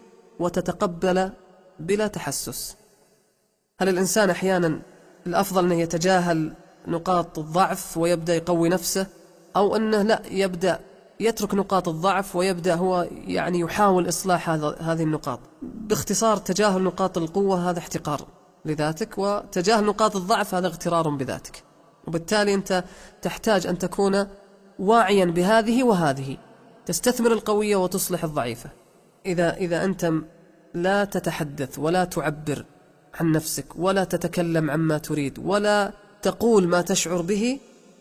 وتتقبل بلا تحسس. هل الإنسان أحيانا الأفضل أنه يتجاهل نقاط الضعف ويبدأ يقوي نفسه، أو أنه لا يبدأ يترك نقاط الضعف ويبدأ هو يعني يحاول إصلاح هذه النقاط؟ باختصار تجاهل نقاط القوة هذا احتقار لذاتك، وتجاهل نقاط الضعف هذا اغترار بذاتك. وبالتالي أنت تحتاج أن تكون واعيا بهذه وهذه، تستثمر القوية وتصلح الضعيفة. إذا, إذا أنت لا تتحدث ولا تعبر عن نفسك ولا تتكلم عما تريد ولا تقول ما تشعر به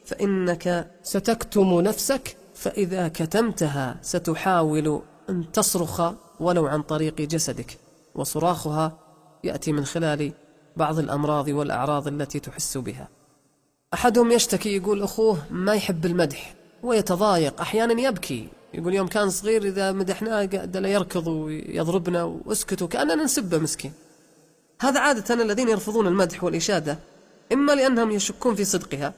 فإنك ستكتم نفسك، فإذا كتمتها ستحاول أن تصرخ ولو عن طريق جسدك، وصراخها يأتي من خلال بعض الأمراض والأعراض التي تحس بها. أحدهم يشتكي يقول أخوه ما يحب المدح ويتضايق، أحيانا يبكي، يقول يوم كان صغير إذا مدحناه قاعد لا يركض ويضربنا واسكتوا كأننا نسبه مسكين. هذا عادة الذين يرفضون المدح والإشادة إما لأنهم يشكون في صدقها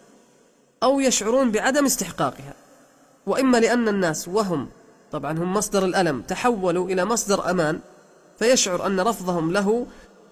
أو يشعرون بعدم استحقاقها، وإما لأن الناس وهم طبعا هم مصدر الألم تحولوا إلى مصدر أمان، فيشعر أن رفضهم له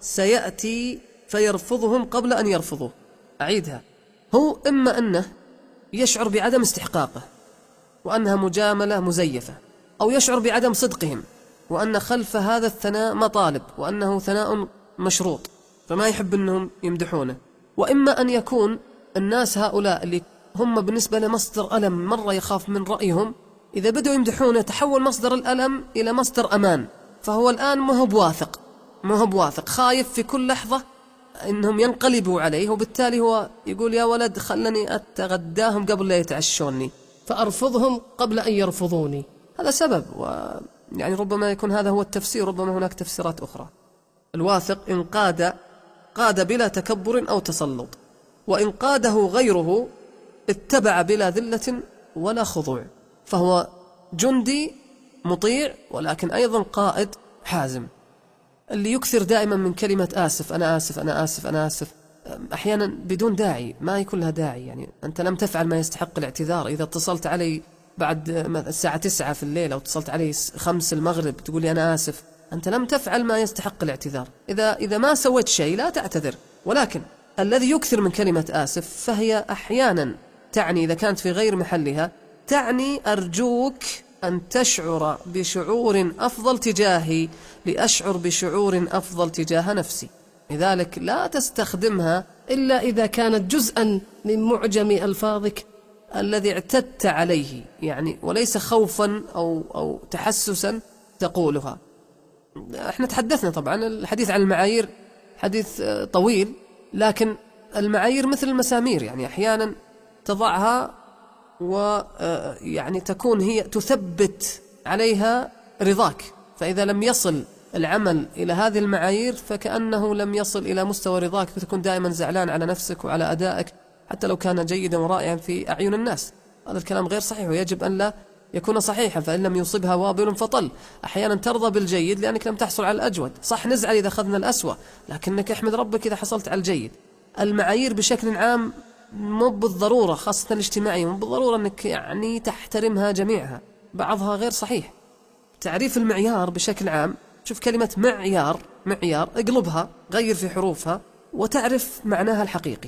سيأتي فيرفضهم قبل أن يرفضوه. أعيدها، هو إما أنه يشعر بعدم استحقاقه وأنها مجاملة مزيفة، أو يشعر بعدم صدقهم وأن خلف هذا الثناء مطالب، وأنه ثناء مشروط، فما يحب أنهم يمدحونه. وإما أن يكون الناس هؤلاء اللي هم بالنسبة لمصدر ألم مرة يخاف من رأيهم، إذا بدأوا يمدحونه تحول مصدر الألم إلى مصدر أمان، فهو الآن ما هو بواثق ما هو بواثق خايف في كل لحظة إنهم ينقلبوا عليه، وبالتالي هو يقول يا ولد خلني أتغداهم قبل لا يتعشوني، فأرفضهم قبل أن يرفضوني. هذا سبب، ويعني ربما يكون هذا هو التفسير، ربما هناك تفسيرات أخرى. الواثق إن قاد قاد بلا تكبر أو تسلط، وإن قاده غيره اتبع بلا ذلة ولا خضوع، فهو جندي مطيع ولكن أيضا قائد حازم. اللي يكثر دائما من كلمة آسف أنا آسف أنا آسف أنا آسف أحيانا بدون داعي، ما يكون لها داعي، يعني أنت لم تفعل ما يستحق الاعتذار. إذا اتصلت علي بعد الساعة تسعة في الليل أو اتصلت علي خمس المغرب تقولي أنا آسف، أنت لم تفعل ما يستحق الاعتذار. إذا إذا ما سويت شيء لا تعتذر. ولكن الذي يكثر من كلمة آسف فهي أحيانا تعني، إذا كانت في غير محلها، تعني أرجوك أن تشعر بشعور أفضل تجاهي لأشعر بشعور أفضل تجاه نفسي، لذلك لا تستخدمها إلا إذا كانت جزءا من معجم ألفاظك الذي اعتدت عليه، يعني وليس خوفا أو, أو تحسسا تقولها. احنا تحدثنا طبعا الحديث عن المعايير حديث طويل، لكن المعايير مثل المسامير، يعني أحيانا تضعها ويعني تكون هي تثبت عليها رضاك، فإذا لم يصل العمل إلى هذه المعايير فكأنه لم يصل إلى مستوى رضاك، فتكون دائما زعلان على نفسك وعلى أدائك حتى لو كان جيدا ورائعا في أعين الناس. هذا الكلام غير صحيح، ويجب أن لا يكون صحيحا، فإن لم يصبها وابل فطل. أحيانا ترضى بالجيد لأنك لم تحصل على الأجود، صح نزعل إذا أخذنا الأسوأ، لكنك احمد ربك إذا حصلت على الجيد. المعايير بشكل عام مو بالضرورة، خاصة الاجتماعية، مو بالضرورة أنك يعني تحترمها جميعها، بعضها غير صحيح. تعريف المعيار بشكل عام، شوف كلمة معيار معيار اقلبها، غير في حروفها وتعرف معناها الحقيقي.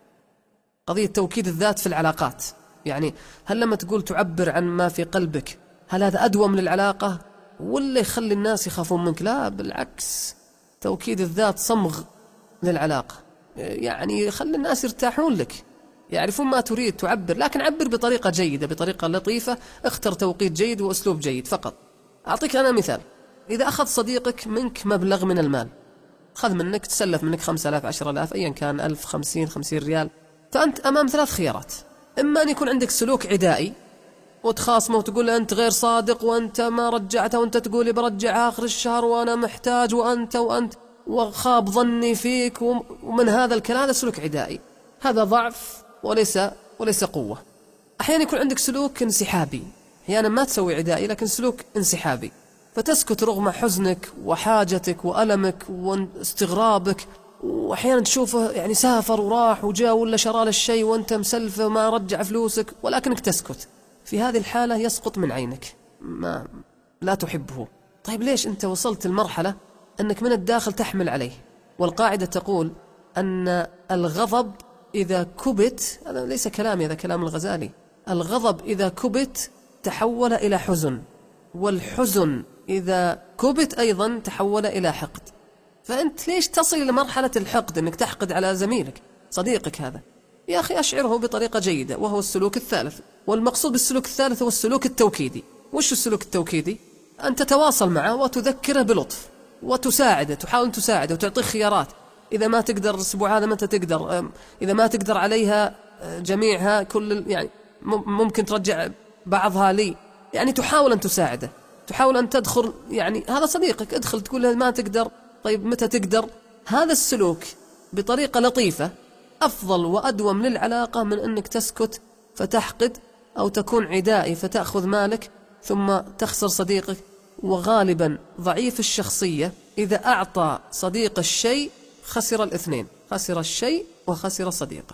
قضية توكيد الذات في العلاقات، يعني هل لما تقول تعبر عن ما في قلبك هل هذا أدوم للعلاقة ولا يخلي الناس يخافون منك؟ لا بالعكس، توكيد الذات صمغ للعلاقة، يعني يخلي الناس يرتاحون لك، يعرفون ما تريد تعبر، لكن عبر بطريقة جيدة، بطريقة لطيفة، اختر توقيت جيد وأسلوب جيد فقط. أعطيك أنا مثال، إذا أخذ صديقك منك مبلغ من المال، أخذ منك تسلف منك خمسة آلاف عشرة آلاف أيا كان، ألف خمسين خمسين ريال، فأنت أمام ثلاث خيارات: إما أن يكون عندك سلوك عدائي وتخاصمه وتقول له أنت غير صادق وأنت ما رجعته وأنت تقولي برجع آخر الشهر وأنا محتاج وأنت وأنت وخاب ظني فيك، ومن هذا الكلام هذا سلوك عدائي، هذا ضعف وليس وليس قوة. أحيانا يكون عندك سلوك انسحابي، أحيانا ما تسوي عدائي لكن سلوك انسحابي، فتسكت رغم حزنك وحاجتك وألمك واستغرابك، وأحيانا تشوفه يعني سافر وراح وجاء ولا شرى الشيء وأنت مسلفه وما رجع فلوسك ولكنك تسكت. في هذه الحالة يسقط من عينك، ما لا تحبه. طيب ليش أنت وصلت المرحلة أنك من الداخل تحمل عليه؟ والقاعدة تقول أن الغضب إذا كبت، هذا ليس كلامي، هذا كلام الغزالي، الغضب إذا كبت تحول إلى حزن، والحزن إذا كبت أيضا تحول إلى حقد. فأنت ليش تصل إلى مرحلة الحقد أنك تحقد على زميلك صديقك هذا؟ يا أخي أشعره بطريقة جيدة، وهو السلوك الثالث. والمقصود بالسلوك الثالث هو السلوك التوكيدي. وش السلوك التوكيدي؟ أن تتواصل معه وتذكره بلطف وتساعده، تحاول تساعده وتعطيه خيارات. إذا ما تقدر الأسبوع هذا ما أنت تقدر، إذا ما تقدر عليها جميعها كل يعني ممكن ترجع بعضها لي، يعني تحاول أن تساعده، تحاول أن تدخل، يعني هذا صديقك ادخل تقول له ما تقدر، طيب متى تقدر؟ هذا السلوك بطريقة لطيفة أفضل وأدوم للعلاقة من أنك تسكت فتحقد أو تكون عدائي فتأخذ مالك ثم تخسر صديقك. وغالبا ضعيف الشخصية إذا أعطى صديق الشيء خسر الاثنين، خسر الشيء وخسر صديقه.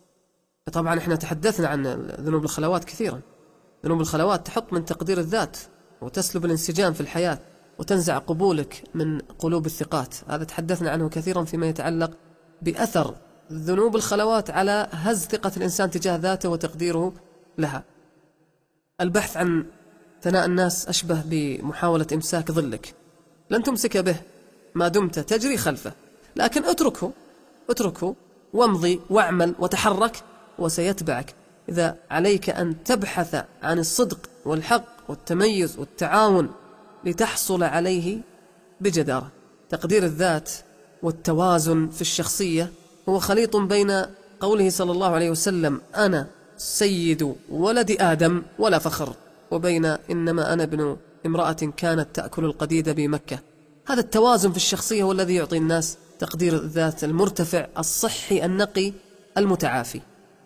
طبعا احنا تحدثنا عن ذنوب الخلوات كثيرا. ذنوب الخلوات تحط من تقدير الذات وتسلب الانسجام في الحياة وتنزع قبولك من قلوب الثقات. هذا تحدثنا عنه كثيرا فيما يتعلق بأثر ذنوب الخلوات على هز ثقة الإنسان تجاه ذاته وتقديره لها. البحث عن ثناء الناس أشبه بمحاولة إمساك ظلك، لن تمسك به ما دمت تجري خلفه، لكن اتركه اتركه وامضي واعمل وتحرك وسيتبعك. إذا عليك أن تبحث عن الصدق والحق والتميز والتعاون لتحصل عليه بجدارة. تقدير الذات والتوازن في الشخصية هو خليط بين قوله صلى الله عليه وسلم أنا سيد ولد آدم ولا فخر، وبين إنما أنا ابن امرأة كانت تأكل القديد بمكة. هذا التوازن في الشخصية هو الذي يعطي الناس تقدير الذات المرتفع الصحي النقي المتعافي.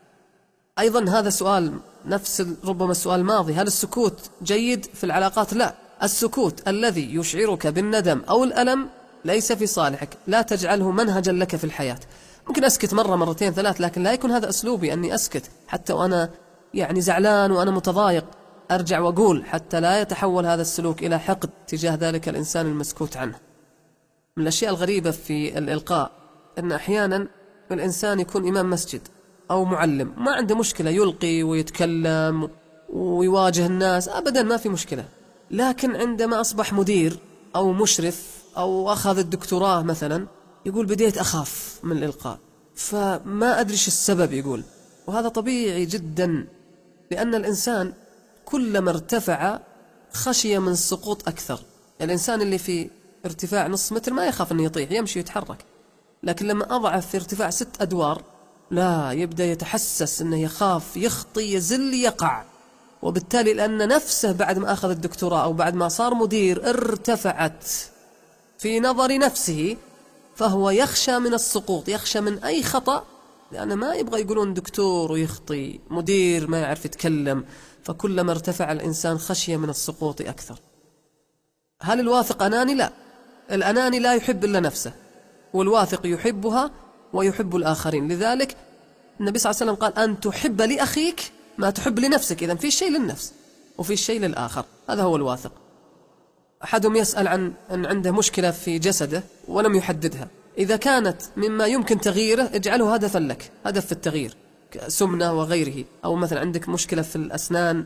أيضا هذا سؤال نفس ربما السؤال الماضي، هل السكوت جيد في العلاقات؟ لا، السكوت الذي يشعرك بالندم أو الألم ليس في صالحك، لا تجعله منهجا لك في الحياة. ممكن أسكت مرة مرتين ثلاث، لكن لا يكون هذا أسلوبي أني أسكت حتى وأنا يعني زعلان وأنا متضايق، أرجع وأقول حتى لا يتحول هذا السلوك إلى حقد تجاه ذلك الإنسان المسكوت عنه. من الأشياء الغريبة في الإلقاء أن أحيانا الإنسان يكون إمام مسجد أو معلم، ما عنده مشكلة يلقي ويتكلم ويواجه الناس، أبدا ما في مشكلة، لكن عندما أصبح مدير أو مشرف أو أخذ الدكتوراه مثلا يقول بديت أخاف من الإلقاء، فما أدري إيش السبب يقول. وهذا طبيعي جدا، لأن الإنسان كلما ارتفع خشية من السقوط أكثر. الإنسان اللي في ارتفاع نص متر ما يخاف أنه يطيح، يمشي ويتحرك، لكن لما أضعف في ارتفاع ست أدوار لا، يبدأ يتحسس أنه يخاف، يخطي، يزل، يقع. وبالتالي لأن نفسه بعد ما أخذ الدكتوراه أو بعد ما صار مدير ارتفعت في نظر نفسه، فهو يخشى من السقوط، يخشى من أي خطأ، لأنه ما يبغى يقولون دكتور ويخطي، مدير ما يعرف يتكلم. فكلما ارتفع الإنسان خشية من السقوط أكثر. هل الواثق أناني؟ لا، الأناني لا يحب إلا نفسه، والواثق يحبها ويحب الآخرين. لذلك النبي صلى الله عليه وسلم قال أن تحب لأخيك ما تحب لنفسك. إذن في شيء للنفس وفي شيء للآخر، هذا هو الواثق. أحدهم يسأل عن أن عنده مشكلة في جسده ولم يحددها، إذا كانت مما يمكن تغييره اجعله هدفا لك، هدف في التغيير، سمنة وغيره. أو مثلا عندك مشكلة في الأسنان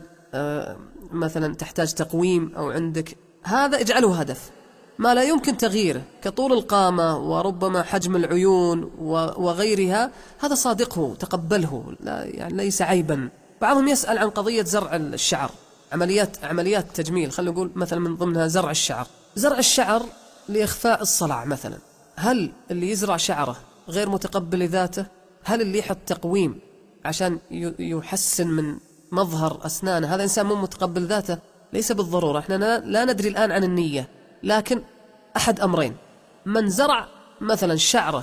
مثلا تحتاج تقويم، أو عندك هذا اجعله هدف. ما لا يمكن تغييره كطول القامة وربما حجم العيون وغيرها، هذا صادقه تقبله، لا يعني ليس عيبا. بعضهم يسأل عن قضية زرع الشعر، عمليات عمليات تجميل، خلينا نقول مثلا من ضمنها زرع الشعر. زرع الشعر لإخفاء الصلع مثلا، هل اللي يزرع شعره غير متقبل لذاته؟ هل اللي يحط تقويم عشان يحسن من مظهر أسنانه هذا إنسان مو متقبل ذاته؟ ليس بالضرورة، احنا لا ندري الآن عن النية، لكن أحد أمرين: من زرع مثلا شعره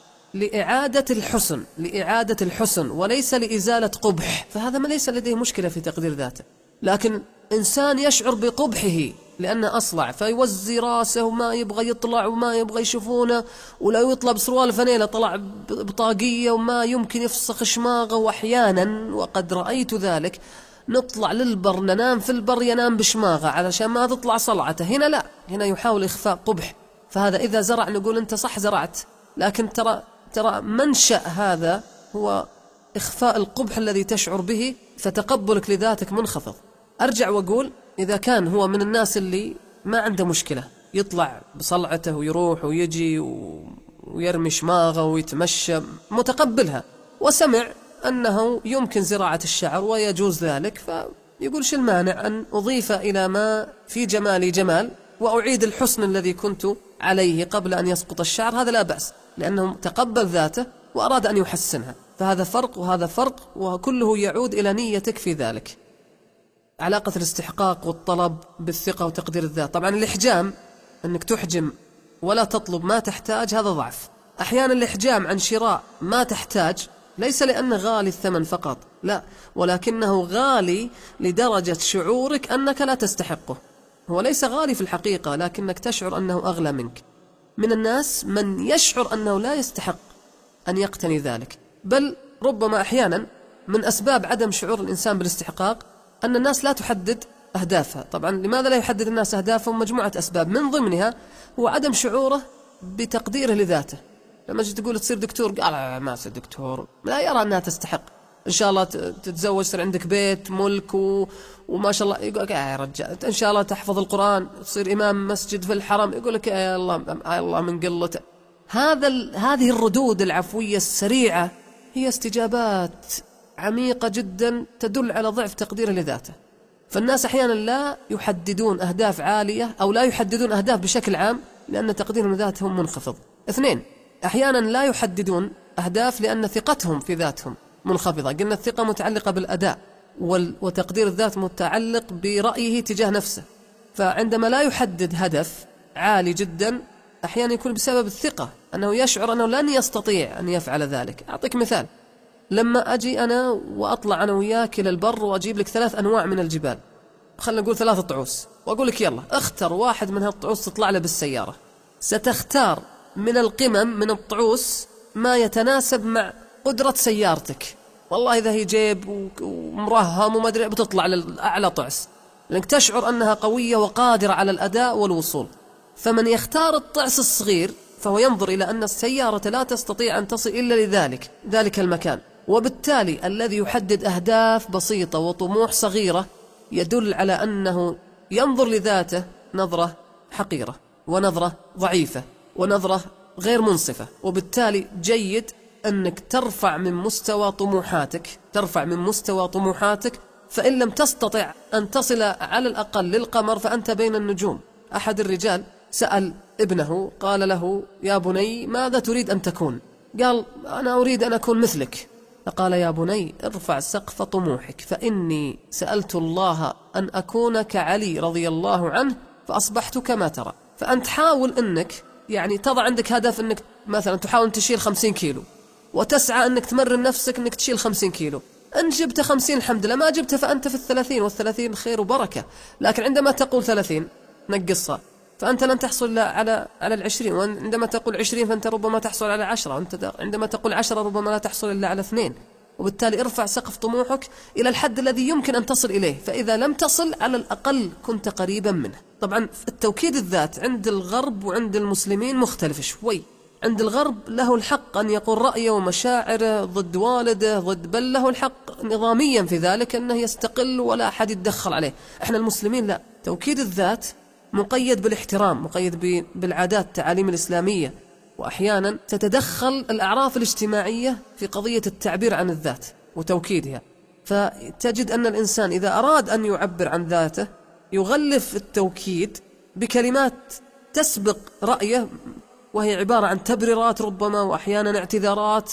لإعادة الحسن لإعادة الحسن وليس لإزالة قبح، فهذا ما ليس لديه مشكلة في تقدير ذاته. لكن إنسان يشعر بقبحه لأنه أصلع فيوزي راسه وما يبغى يطلع وما يبغى يشوفونه، ولو يطلع بسروال فنيلة طلع بطاقية وما يمكن يفسخ شماغه. وأحيانا وقد رأيت ذلك نطلع للبر ننام في البر ينام بشماغه علشان ما تطلع صلعته. هنا لا، هنا يحاول إخفاء قبح. فهذا إذا زرع نقول أنت صح زرعت، لكن ترى ترى منشأ هذا هو إخفاء القبح الذي تشعر به، فتقبلك لذاتك منخفض. أرجع وأقول إذا كان هو من الناس اللي ما عنده مشكلة يطلع بصلعته ويروح ويجي ويرمي شماغه ويتمشى متقبلها، وسمع أنه يمكن زراعة الشعر ويجوز ذلك، فيقول شو المانع أن أضيف إلى ما في جمالي جمال وأعيد الحسن الذي كنت عليه قبل أن يسقط الشعر؟ هذا لا بأس، لأنه تقبل ذاته وأراد أن يحسنها. فهذا فرق وهذا فرق، وكله يعود إلى نيتك في ذلك. علاقة الاستحقاق والطلب بالثقة وتقدير الذات. طبعا الإحجام، أنك تحجم ولا تطلب ما تحتاج، هذا ضعف. أحيانا الإحجام عن شراء ما تحتاج ليس لأنه غالي الثمن فقط، لا، ولكنه غالي لدرجة شعورك أنك لا تستحقه. هو ليس غالي في الحقيقة، لكنك تشعر أنه أغلى منك. من الناس من يشعر أنه لا يستحق أن يقتني ذلك، بل ربما أحيانا من أسباب عدم شعور الإنسان بالاستحقاق أن الناس لا تحدد أهدافها. طبعا لماذا لا يحدد الناس أهدافهم؟ مجموعة أسباب، من ضمنها هو عدم شعوره بتقديره لذاته. لما تجي تقول تصير دكتور، قال ما أصير دكتور، لا يرى أنها تستحق. إن شاء الله تتزوج تصير عندك بيت ملك و... وما شاء الله. يقول لك آه يا رجال إن شاء الله تحفظ القرآن تصير إمام مسجد في الحرم. يقول لك آه الله آه الله من قلته. هذا ال... هذه الردود العفوية السريعة هي استجابات عميقة جدا تدل على ضعف تقديره لذاته. فالناس أحيانا لا يحددون أهداف عالية أو لا يحددون أهداف بشكل عام لأن تقديرهم لذاتهم منخفض. اثنين، أحيانا لا يحددون أهداف لأن ثقتهم في ذاتهم منخفضة. قلنا الثقة متعلقة بالأداء وتقدير الذات متعلق برأيه تجاه نفسه. فعندما لا يحدد هدف عالي جدا أحيانا يكون بسبب الثقة أنه يشعر أنه لن يستطيع أن يفعل ذلك. أعطيك مثال، لما أجي أنا وأطلع أنا وياك إلى البر وأجيب لك ثلاث أنواع من الجبال، خلنا نقول ثلاث طعوس، وأقول لك يلا اختر واحد من هالطعوس تطلع له بالسيارة. ستختار من القمم من الطعوس ما يتناسب مع قدرة سيارتك. والله إذا هي جيب ومرهم وما أدري بتطلع لأعلى طعس لأنك تشعر أنها قوية وقادرة على الأداء والوصول. فمن يختار الطعس الصغير فهو ينظر إلى أن السيارة لا تستطيع أن تصل إلا لذلك ذلك المكان. وبالتالي الذي يحدد أهداف بسيطة وطموح صغيرة يدل على أنه ينظر لذاته نظرة حقيرة ونظرة ضعيفة ونظرة غير منصفة. وبالتالي جيد أنك ترفع من مستوى طموحاتك ترفع من مستوى طموحاتك فإن لم تستطع أن تصل على الأقل للقمر فأنت بين النجوم. أحد الرجال سأل ابنه قال له يا بني ماذا تريد أن تكون؟ قال أنا أريد أن أكون مثلك. فقال يا بني ارفع سقف طموحك فإني سألت الله أن أكون كعلي رضي الله عنه فأصبحت كما ترى. فأنت حاول أنك يعني تضع عندك هدف أنك مثلا تحاول تشيل خمسين كيلو وتسعى أنك تمرن نفسك أنك تشيل خمسين كيلو. إن جبت خمسين الحمد لله، ما جبت فأنت في الثلاثين والثلاثين خير وبركة. لكن عندما تقول ثلاثين نقصها فأنت لن تحصل على على العشرين، وعندما تقول عشرين فأنت ربما تحصل على عشرة، وأنت عندما تقول عشرة ربما لا تحصل إلا على اثنين. وبالتالي ارفع سقف طموحك إلى الحد الذي يمكن أن تصل إليه، فإذا لم تصل على الأقل كنت قريبا منه. طبعا التوكيد الذات عند الغرب وعند المسلمين مختلف شوي. عند الغرب له الحق أن يقول رأيه ومشاعره ضد والده ضد، بل له الحق نظاميا في ذلك أنه يستقل ولا أحد يتدخل عليه. احنا المسلمين لا، توكيد الذات مقيد بالاحترام، مقيد بالعادات التعاليم الإسلامية، وأحيانا تتدخل الأعراف الاجتماعية في قضية التعبير عن الذات وتوكيدها. فتجد أن الإنسان إذا أراد أن يعبر عن ذاته يغلف التوكيد بكلمات تسبق رأيه، وهي عبارة عن تبريرات ربما وأحيانا اعتذارات.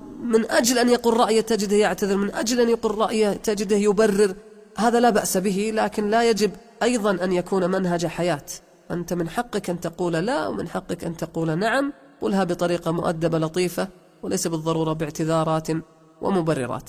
من أجل أن يقول رأيه تجده يعتذر، من أجل أن يقول رأيه تجده يبرر. هذا لا بأس به، لكن لا يجب أيضا أن يكون منهج حياة. أنت من حقك أن تقول لا ومن حقك أن تقول نعم، قلها بطريقة مؤدبة لطيفة وليس بالضرورة باعتذارات ومبررات.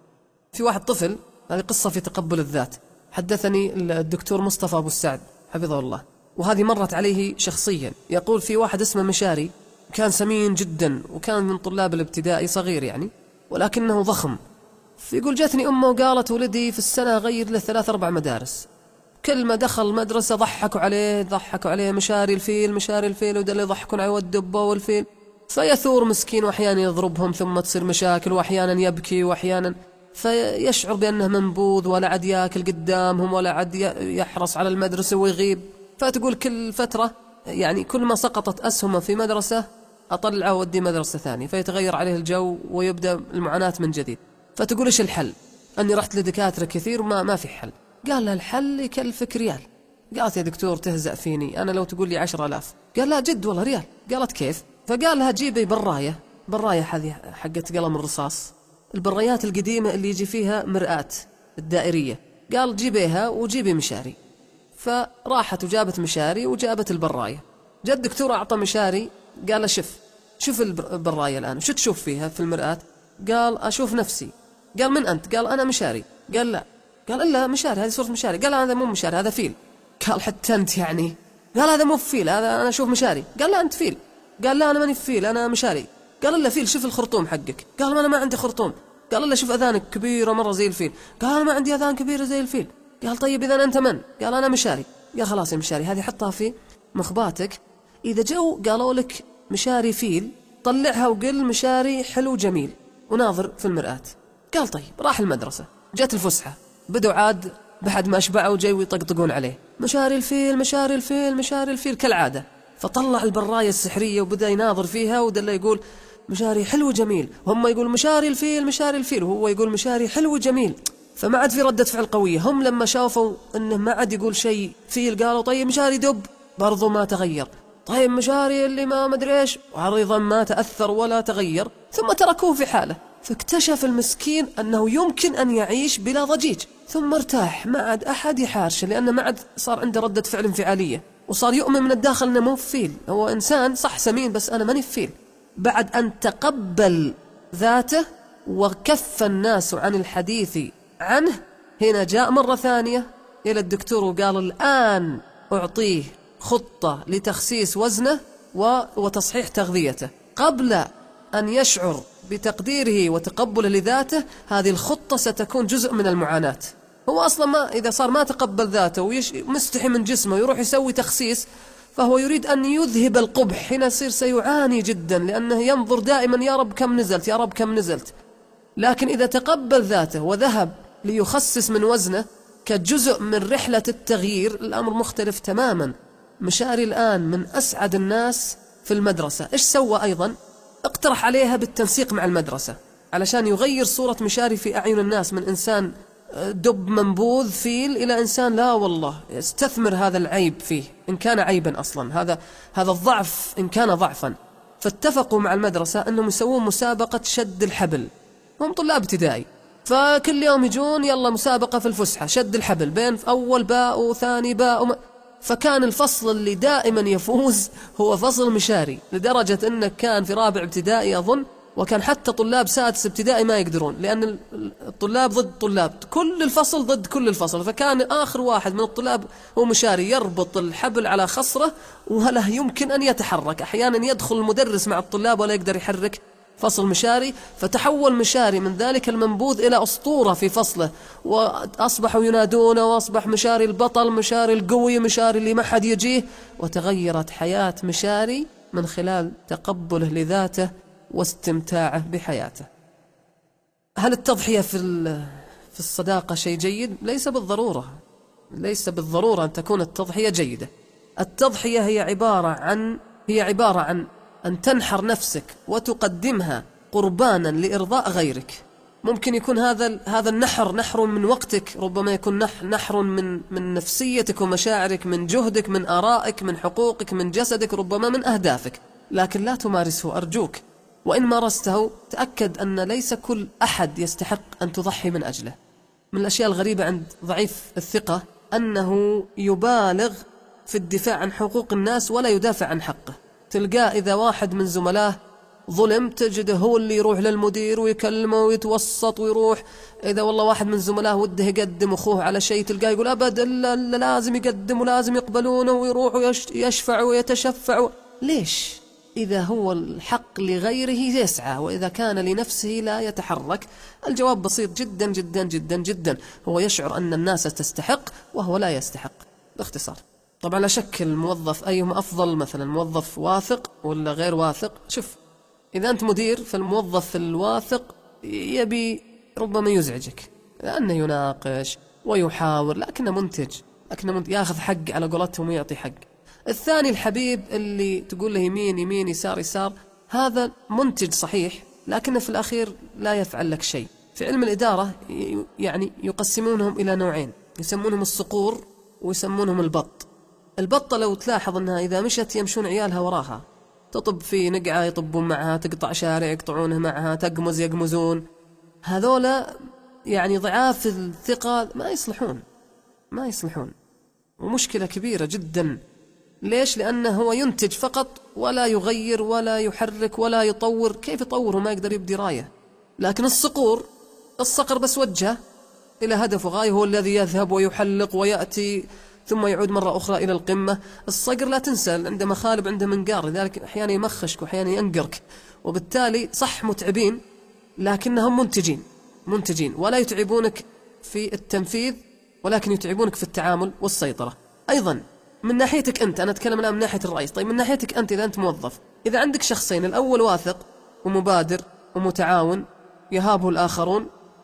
في واحد طفل، هذه قصة في تقبل الذات، حدثني الدكتور مصطفى أبو السعد حفظه الله، وهذه مرت عليه شخصيا. يقول في واحد اسمه مشاري كان سمين جدا وكان من طلاب الابتدائي صغير يعني، ولكنه ضخم. يقول جاتني أمه وقالت ولدي في السنة غير له ثلاث أربع مدارس، كل ما دخل مدرسة ضحكوا عليه ضحكوا عليه مشاري الفيل مشاري الفيل، وده اللي يضحكون عليه والدبة والفيل. فيثور مسكين وأحيانا يضربهم ثم تصير مشاكل، وأحيانا يبكي وأحيانا فيشعر بأنه منبوذ ولا عاد ياكل قدامهم ولا عاد يحرص على المدرسة ويغيب. فتقول كل فترة يعني كل ما سقطت أسهمه في مدرسة أطلعه ودي مدرسة ثانية، فيتغير عليه الجو ويبدأ المعاناة من جديد. فتقول إيش الحل؟ أني رحت لدكاترة كثير وما ما في حل. قال لها الحل يكلفك ريال. قالت يا دكتور تهزأ فيني، أنا لو تقول لي عشرة آلاف. قال لا جد والله ريال. قالت كيف؟ فقال لها جيبي براية، براية هذه حقت قلم الرصاص، البرايات القديمة اللي يجي فيها مرآة الدائرية. قال جيبيها وجيبي مشاري. فراحت وجابت مشاري وجابت البراية. جاء الدكتور أعطى مشاري، قال شوف شوف البراية الآن شو تشوف فيها في المرآة؟ قال أشوف نفسي. قال من أنت؟ قال أنا مشاري. قال لا. قال إلا مشاري، هذه صورة مشاري. قال هذا مو مشاري هذا فيل. قال حتى أنت يعني؟ قال هذا مو فيل، هذا أنا أشوف مشاري. قال لا أنت فيل. قال لا أنا ماني فيل أنا مشاري. قال إلا فيل، شوف الخرطوم حقك. قال ما أنا ما عندي خرطوم. قال إلا شوف أذانك كبيرة مرة زي الفيل. قال أنا ما عندي أذان كبيرة زي الفيل. قال طيب إذا أنت من؟ قال أنا مشاري. قال خلاص يا مشاري، هذه حطها في مخباتك، إذا جو قالوا لك مشاري فيل طلعها وقل مشاري حلو جميل وناظر في المرآة. قال طيب، راح المدرسة، جت الفسحة، بدوا عاد بعد ما أشبعوا جاي يطقطقون عليه، مشاري الفيل مشاري الفيل مشاري الفيل كالعادة. فطلع البراية السحرية وبدأ يناظر فيها، ودل يقول مشاري حلو جميل، وهم يقول مشاري الفيل مشاري الفيل، وهو يقول مشاري حلو جميل. فما عاد في ردة فعل قوية. هم لما شافوا انه ما عاد يقول شيء فيل قالوا طيب مشاري دب، برضو ما تغير. طيب مشاري اللي ما مدري ايش، وعريضا ما تأثر ولا تغير. ثم تركوه في حاله، فاكتشف المسكين أنه يمكن أن يعيش بلا ضجيج. ثم ارتاح، ما عاد أحد يحارشه، لأنه ما عاد صار عنده ردة فعل انفعالية، وصار يؤمن من الداخل أنه مو فيل، هو إنسان صح سمين بس أنا ماني فيل. بعد أن تقبل ذاته وكف الناس عن الحديث عنه، هنا جاء مرة ثانية إلى الدكتور وقال الآن أعطيه خطة لتخسيس وزنه وتصحيح تغذيته. قبل أن يشعر بتقديره وتقبله لذاته، هذه الخطة ستكون جزء من المعاناة. هو أصلا ما إذا صار ما تقبل ذاته ومستحي من جسمه ويروح يسوي تخسيس، فهو يريد أن يذهب القبح، هنا يصير سيعاني جدا، لأنه ينظر دائما يا رب كم نزلت يا رب كم نزلت. لكن إذا تقبل ذاته وذهب ليخسس من وزنه كجزء من رحلة التغيير، الأمر مختلف تماما. مشاري الآن من أسعد الناس في المدرسة. إيش سوى أيضا؟ اقترح عليها بالتنسيق مع المدرسة علشان يغير صورة مشاري في أعين الناس، من إنسان دب منبوذ فيل إلى إنسان لا والله استثمر هذا العيب فيه إن كان عيبا أصلا، هذا هذا الضعف إن كان ضعفا. فاتفقوا مع المدرسة أنهم يسوون مسابقة شد الحبل، هم طلاب ابتدائي، فكل يوم يجون يلا مسابقة في الفسحة شد الحبل بين أول باء وثاني باء وم... فكان الفصل اللي دائما يفوز هو فصل مشاري، لدرجة أنه كان في رابع ابتدائي أظن، وكان حتى طلاب سادس ابتدائي ما يقدرون، لأن الطلاب ضد طلاب، كل الفصل ضد كل الفصل. فكان آخر واحد من الطلاب هو مشاري، يربط الحبل على خصره ولا يمكن أن يتحرك. أحيانا يدخل المدرس مع الطلاب ولا يقدر يحرك فصل مشاري. فتحول مشاري من ذلك المنبوذ إلى أسطورة في فصله، وأصبحوا ينادونه، وأصبح مشاري البطل، مشاري القوي، مشاري اللي ما حد يجيه. وتغيرت حياة مشاري من خلال تقبله لذاته واستمتاعه بحياته. هل التضحية في في الصداقة شيء جيد؟ ليس بالضرورة، ليس بالضرورة أن تكون التضحية جيدة. التضحية هي عبارة عن هي عبارة عن أن تنحر نفسك وتقدمها قربانا لإرضاء غيرك. ممكن يكون هذا هذا النحر نحر من وقتك، ربما يكون نحر من من نفسيتك ومشاعرك، من جهدك، من آرائك، من حقوقك، من جسدك، ربما من أهدافك، لكن لا تمارسه أرجوك. وإن مارسته تأكد أن ليس كل أحد يستحق أن تضحي من أجله. من الأشياء الغريبة عند ضعيف الثقة أنه يبالغ في الدفاع عن حقوق الناس ولا يدافع عن حقه. تلقاه إذا واحد من زملاه ظلم تجده هو اللي يروح للمدير ويكلمه ويتوسط ويروح. إذا والله واحد من زملاه وده يقدم أخوه على شيء تلقاه يقول أبد لا لازم يقدم ولازم يقبلونه ويروح ويشفع ويتشفع. ليش؟ إذا هو الحق لغيره يسعى، وإذا كان لنفسه لا يتحرك. الجواب بسيط جدا جدا جدا جدا، هو يشعر أن الناس تستحق وهو لا يستحق، باختصار. طبعا لا شك الموظف أيهما أفضل، مثلا موظف واثق ولا غير واثق. شوف، إذا أنت مدير فالموظف الواثق يبي ربما يزعجك لأنه يناقش ويحاور، لكنه منتج، لكنه منتج ياخذ حق على قولتهم ويعطي حق. الثاني الحبيب اللي تقول له يمين يمين يسار يسار، هذا منتج صحيح لكنه في الأخير لا يفعل لك شيء. في علم الإدارة يعني يقسمونهم إلى نوعين، يسمونهم الصقور ويسمونهم البط. البطة لو تلاحظ أنها إذا مشت يمشون عيالها وراها، تطب في نقعة يطبون معها، تقطع شارع يقطعونه معها، تقمز يقمزون. هذولا يعني ضعاف الثقة، ما يصلحون ما يصلحون ومشكلة كبيرة جدا. ليش؟ لأنه هو ينتج فقط ولا يغير ولا يحرك ولا يطور. كيف يطور وما يقدر يبدي راية؟ لكن الصقور، الصقر بس وجهه إلى هدف وغاية، هو الذي يذهب ويحلق ويأتي ثم يعود مرة أخرى إلى القمة. الصقر لا تنسى عنده مخالب، عنده منقار، لذلك أحيانا يمخشك وأحيانا ينقرك، وبالتالي صح متعبين لكنهم منتجين منتجين ولا يتعبونك في التنفيذ، ولكن يتعبونك في التعامل والسيطرة. أيضا من ناحيتك أنت، أنا أتكلم الآن من ناحية الرئيس، طيب من ناحيتك أنت إذا أنت موظف، إذا عندك شخصين، الأول واثق ومبادر ومتعاون يهابه الآخرون،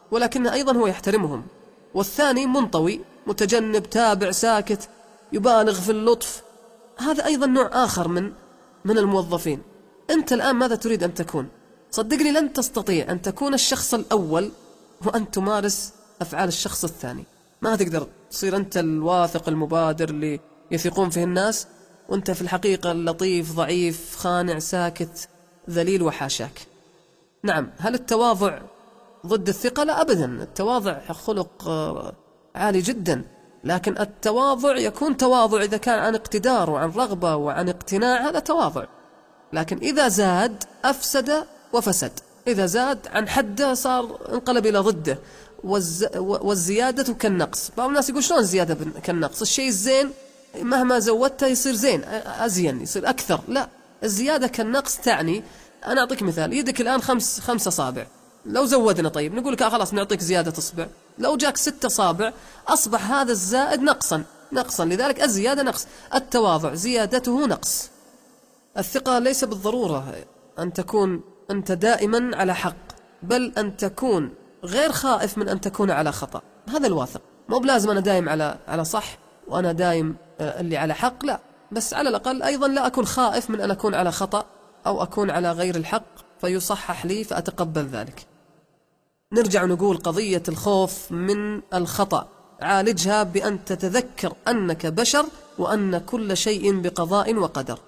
ولكن أيضا هو يحترمهم. والثاني منطوي متجنب تابع ساكت يبالغ في اللطف، هذا أيضا نوع آخر من من الموظفين. أنت الآن ماذا تريد أن تكون؟ صدقني لن تستطيع أن تكون الشخص الأول وأن تمارس أفعال الشخص الثاني. ما تقدر تصير أنت الواثق المبادر اللي يثقون فيه الناس وأنت في الحقيقة اللطيف ضعيف خانع ساكت ذليل وحاشاك. نعم، هل التواضع ضد الثقة؟ لا أبدا، التواضع خلق عالي جدا، لكن التواضع يكون تواضع إذا كان عن اقتدار وعن رغبة وعن اقتناع، هذا تواضع. لكن إذا زاد أفسد وفسد، إذا زاد عن حده صار انقلب إلى ضده. والز... والزيادة كالنقص. بعض الناس يقول شلون الزيادة كالنقص؟ الشيء الزين مهما زودته يصير زين أزين يصير أكثر. لا، الزيادة كالنقص تعني، أنا أعطيك مثال، يدك الآن خمس خمس أصابع، لو زودنا طيب نقول لك خلاص نعطيك زيادة أصبع، لو جاك ست أصابع أصبح هذا الزائد نقصا نقصا لذلك الزيادة نقص. التواضع زيادته نقص. الثقة ليس بالضرورة أن تكون أنت دائما على حق، بل أن تكون غير خائف من أن تكون على خطأ. هذا الواثق. مو بلازم أنا دائم على على صح وأنا دائم اللي على حق، لا، بس على الأقل أيضا لا أكون خائف من أن أكون على خطأ أو أكون على غير الحق فيصحح لي فأتقبل ذلك. نرجع نقول قضية الخوف من الخطأ عالجها بأن تتذكر أنك بشر وأن كل شيء بقضاء وقدر.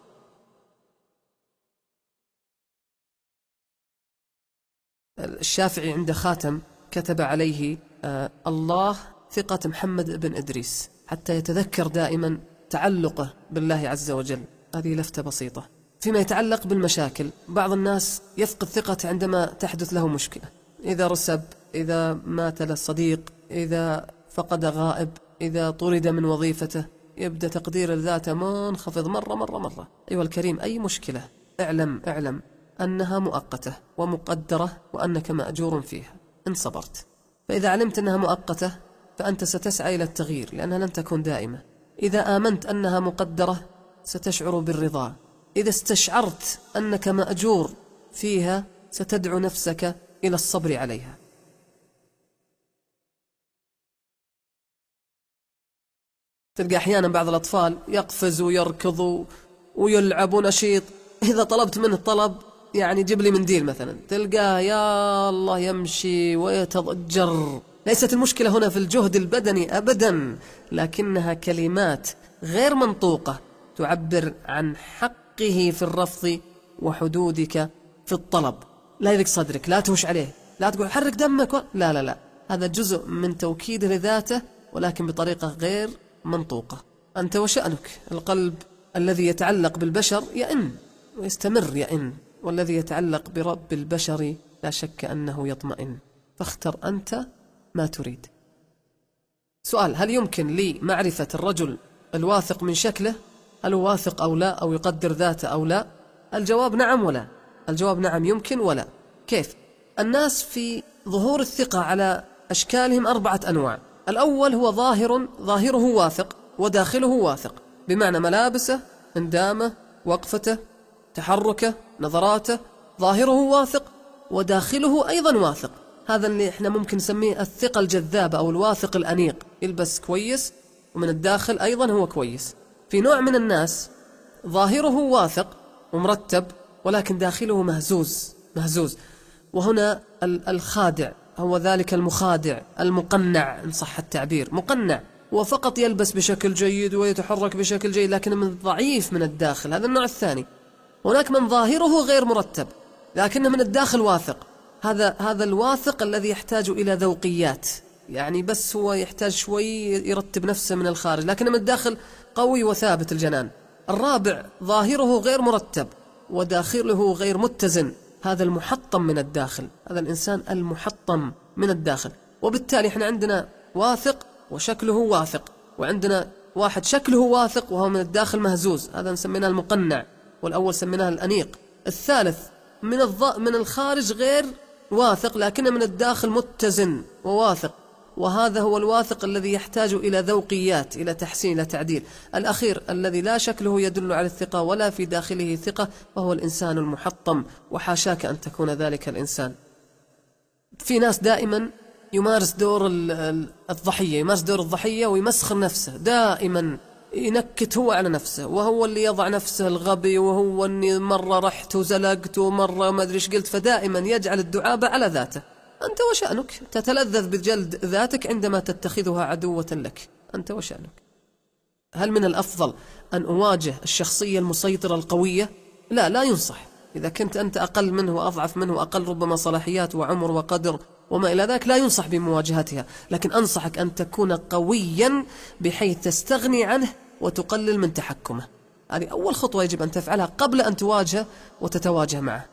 الشافعي عنده خاتم كتب عليه آه الله ثقة محمد بن إدريس، حتى يتذكر دائما تعلقه بالله عز وجل. هذه لفتة بسيطة. فيما يتعلق بالمشاكل، بعض الناس يفقد ثقته عندما تحدث له مشكلة، إذا رسب، إذا مات له صديق، إذا فقد غائب، إذا طرد من وظيفته، يبدأ تقدير ذاته منخفض مرة مرة مرة. أيها الكريم، أي مشكلة اعلم اعلم أنها مؤقتة ومقدرة وأنك مأجور فيها إن صبرت. فإذا علمت أنها مؤقتة فأنت ستسعى إلى التغيير لأنها لن تكون دائمة. إذا آمنت أنها مقدرة ستشعر بالرضا. إذا استشعرت أنك مأجور فيها ستدعو نفسك إلى الصبر عليها. تلقى أحيانا بعض الأطفال يقفز ويركض ويلعب نشيط، إذا طلبت منه طلب يعني جيب لي منديل مثلا، تلقاه يا الله يمشي ويتضجر. ليست المشكلة هنا في الجهد البدني أبدا، لكنها كلمات غير منطوقة تعبر عن حقه في الرفض وحدودك في الطلب. لا يضيق صدرك، لا تهش عليه، لا تقول حرك دمك و... لا لا لا، هذا جزء من توكيده لذاته ولكن بطريقة غير منطوقة. أنت وشأنك. القلب الذي يتعلق بالبشر يئن ويستمر يئن، والذي يتعلق برب البشر لا شك أنه يطمئن. فاختر أنت ما تريد. سؤال: هل يمكن لي معرفة الرجل الواثق من شكله؟ هل هو واثق أو لا، أو يقدر ذاته أو لا؟ الجواب نعم ولا. الجواب نعم يمكن ولا. كيف؟ الناس في ظهور الثقة على أشكالهم أربعة أنواع. الأول هو ظاهر ظاهره واثق وداخله واثق، بمعنى ملابسه، اندامه، وقفته، تحركه، نظراته، ظاهره واثق وداخله أيضا واثق. هذا اللي احنا ممكن نسميه الثقة الجذابة أو الواثق الأنيق، يلبس كويس ومن الداخل أيضا هو كويس. في نوع من الناس ظاهره واثق ومرتب ولكن داخله مهزوز مهزوز وهنا الخادع هو ذلك المخادع المقنع إن صح التعبير. مقنع، هو فقط يلبس بشكل جيد ويتحرك بشكل جيد لكن من ضعيف من الداخل. هذا النوع الثاني. هناك من ظاهره غير مرتب لكنه من الداخل واثق. هذا هذا الواثق الذي يحتاج إلى ذوقيات، يعني بس هو يحتاج شوي يرتب نفسه من الخارج لكن من الداخل قوي وثابت الجنان. الرابع ظاهره غير مرتب وداخله غير متزن، هذا المحطم من الداخل، هذا الإنسان المحطم من الداخل. وبالتالي احنا عندنا واثق وشكله واثق، وعندنا واحد شكله واثق وهو من الداخل مهزوز، هذا نسميناه المقنع، والأول سميناه الأنيق. الثالث من الض... من الخارج غير واثق لكنه من الداخل متزن وواثق، وهذا هو الواثق الذي يحتاج إلى ذوقيات، إلى تحسين، إلى تعديل. الأخير الذي لا شكله يدل على الثقة ولا في داخله ثقة، وهو الإنسان المحطم، وحاشاك أن تكون ذلك الإنسان. في ناس دائما يمارس دور الضحية، يمارس دور الضحية ويمسخر نفسه، دائما ينكت هو على نفسه، وهو اللي يضع نفسه الغبي، وهو أني مرة رحت وزلقت ومرة ما أدري إيش قلت، فدائما يجعل الدعابة على ذاته. أنت وشأنك، تتلذذ بجلد ذاتك عندما تتخذها عدوة لك، أنت وشأنك. هل من الأفضل أن أواجه الشخصية المسيطرة القوية؟ لا، لا ينصح. إذا كنت أنت أقل منه وأضعف منه وأقل ربما صلاحيات وعمر وقدر وما إلى ذلك، لا ينصح بمواجهتها، لكن أنصحك أن تكون قويا بحيث تستغني عنه وتقلل من تحكمه. هذه أول خطوة يجب أن تفعلها قبل أن تواجه وتتواجه معه.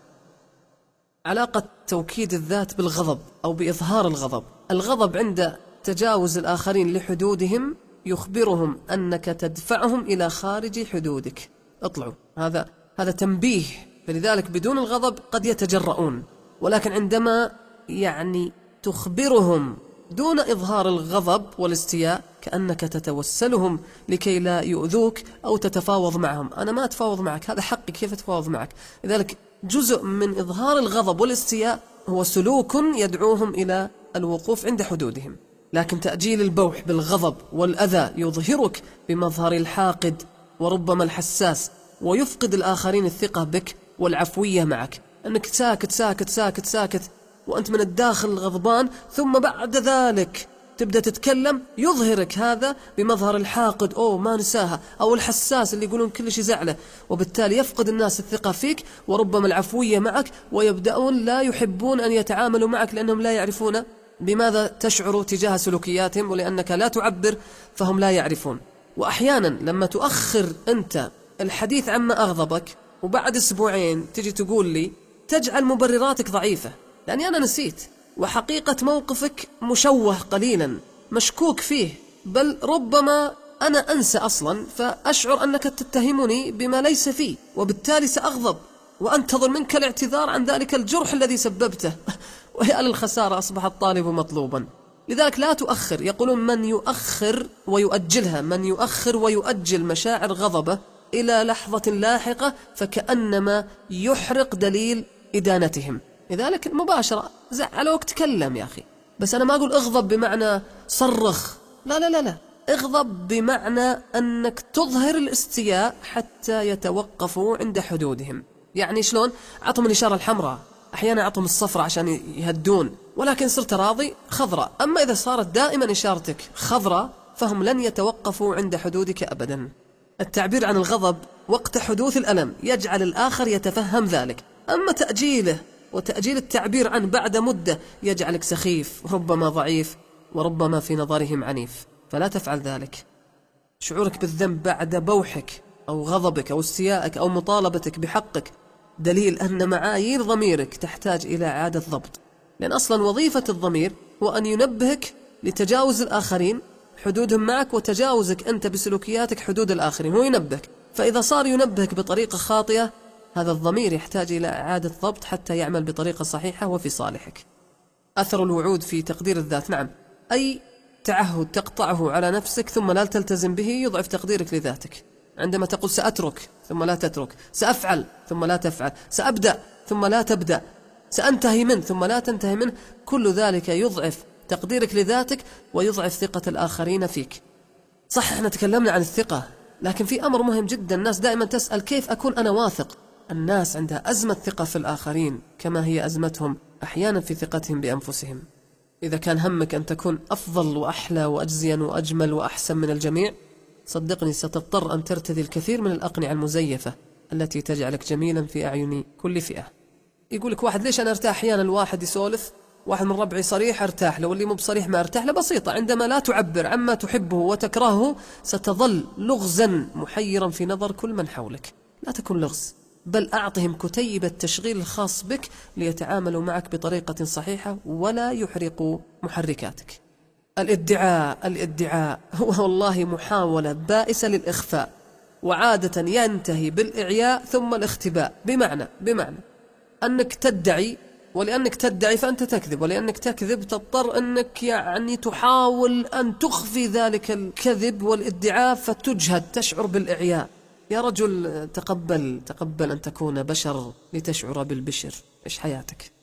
علاقة توكيد الذات بالغضب أو بإظهار الغضب. الغضب عند تجاوز الآخرين لحدودهم يخبرهم أنك تدفعهم إلى خارج حدودك. اطلعوا، هذا هذا تنبيه. فلذلك بدون الغضب قد يتجرؤون، ولكن عندما يعني تخبرهم دون إظهار الغضب والاستياء كأنك تتوسلهم لكي لا يؤذوك أو تتفاوض معهم. أنا ما أتفاوض معك، هذا حقي، كيف أتفاوض معك؟ لذلك جزء من إظهار الغضب والاستياء هو سلوك يدعوهم إلى الوقوف عند حدودهم. لكن تأجيل البوح بالغضب والأذى يظهرك بمظهر الحاقد وربما الحساس، ويفقد الآخرين الثقة بك والعفوية معك، أنك ساكت ساكت ساكت ساكت وأنت من الداخل غضبان، ثم بعد ذلك تبدأ تتكلم، يظهرك هذا بمظهر الحاقد، أوه ما نساها، أو الحساس اللي يقولون كل شيء زعله، وبالتالي يفقد الناس الثقة فيك وربما العفوية معك، ويبدأون لا يحبون أن يتعاملوا معك لأنهم لا يعرفون بماذا تشعر تجاه سلوكياتهم، ولأنك لا تعبر فهم لا يعرفون. وأحيانا لما تؤخر أنت الحديث عما أغضبك وبعد أسبوعين تجي تقول لي، تجعل مبرراتك ضعيفة، لأني أنا نسيت، وحقيقة موقفك مشوه قليلا مشكوك فيه، بل ربما أنا أنسى أصلا، فأشعر أنك تتهمني بما ليس فيه، وبالتالي سأغضب وأنتظر منك الاعتذار عن ذلك الجرح الذي سببته. ويا للخسارة أصبح الطالب مطلوبا. لذلك لا تؤخر. يقولون من يؤخر ويؤجلها، من يؤخر ويؤجل مشاعر غضبه إلى لحظة لاحقة فكأنما يحرق دليل إدانتهم. لذلك مباشرة زعلوك تكلم يا أخي، بس أنا ما أقول اغضب بمعنى صرخ، لا لا لا لا، اغضب بمعنى أنك تظهر الاستياء حتى يتوقفوا عند حدودهم. يعني شلون؟ أعطهم الإشارة الحمراء، أحيانا أعطهم الصفراء عشان يهدون، ولكن صرت راضي خضراء. أما إذا صارت دائما إشارتك خضراء فهم لن يتوقفوا عند حدودك أبدا. التعبير عن الغضب وقت حدوث الألم يجعل الآخر يتفهم ذلك، أما تأجيله وتأجيل التعبير عنه بعد مدة يجعلك سخيف وربما ضعيف وربما في نظرهم عنيف، فلا تفعل ذلك. شعورك بالذنب بعد بوحك أو غضبك أو استيائك أو مطالبتك بحقك دليل أن معايير ضميرك تحتاج إلى إعادة ضبط، لأن أصلا وظيفة الضمير هو أن ينبهك لتجاوز الآخرين حدودهم معك، وتجاوزك أنت بسلوكياتك حدود الآخرين، هو ينبهك. فإذا صار ينبهك بطريقة خاطئة هذا الضمير يحتاج إلى إعادة ضبط حتى يعمل بطريقة صحيحة وفي صالحك. أثر الوعود في تقدير الذات. نعم، أي تعهد تقطعه على نفسك ثم لا تلتزم به يضعف تقديرك لذاتك. عندما تقول سأترك ثم لا تترك، سأفعل ثم لا تفعل، سأبدأ ثم لا تبدأ، سأنتهي منه ثم لا تنتهي منه، كل ذلك يضعف تقديرك لذاتك ويضعف ثقة الآخرين فيك. صح احنا تكلمنا عن الثقة، لكن في أمر مهم جدا. الناس دائما تسأل كيف أكون أنا واثق؟ الناس عندها أزمة ثقة في الآخرين كما هي أزمتهم أحيانا في ثقتهم بأنفسهم. إذا كان همك أن تكون أفضل وأحلى وأجزيا وأجمل وأحسن من الجميع، صدقني ستضطر أن ترتدي الكثير من الأقنعة المزيفة التي تجعلك جميلا في أعين كل فئة. يقولك واحد ليش أنا أرتاح أحيانا الواحد يسولف، واحد من ربعي صريح أرتاح له، واللي مو بصريح ما أرتاح له. بسيطة، عندما لا تعبر عما تحبه وتكرهه ستظل لغزا محيرا في نظر كل من حولك. لا تكن لغز، بل أعطهم كتيب التشغيل الخاص بك ليتعاملوا معك بطريقة صحيحة ولا يحرقوا محركاتك. الادعاء الادعاء هو والله محاولة بائسة للإخفاء، وعادة ينتهي بالإعياء ثم الاختباء. بمعنى بمعنى أنك تدعي، ولأنك تدعي فأنت تكذب، ولأنك تكذب تضطر أنك يعني تحاول أن تخفي ذلك الكذب والادعاء فتجهد، تشعر بالإعياء. يا رجل تقبل تقبل أن تكون بشر لتشعر بالبشر. إيش حياتك؟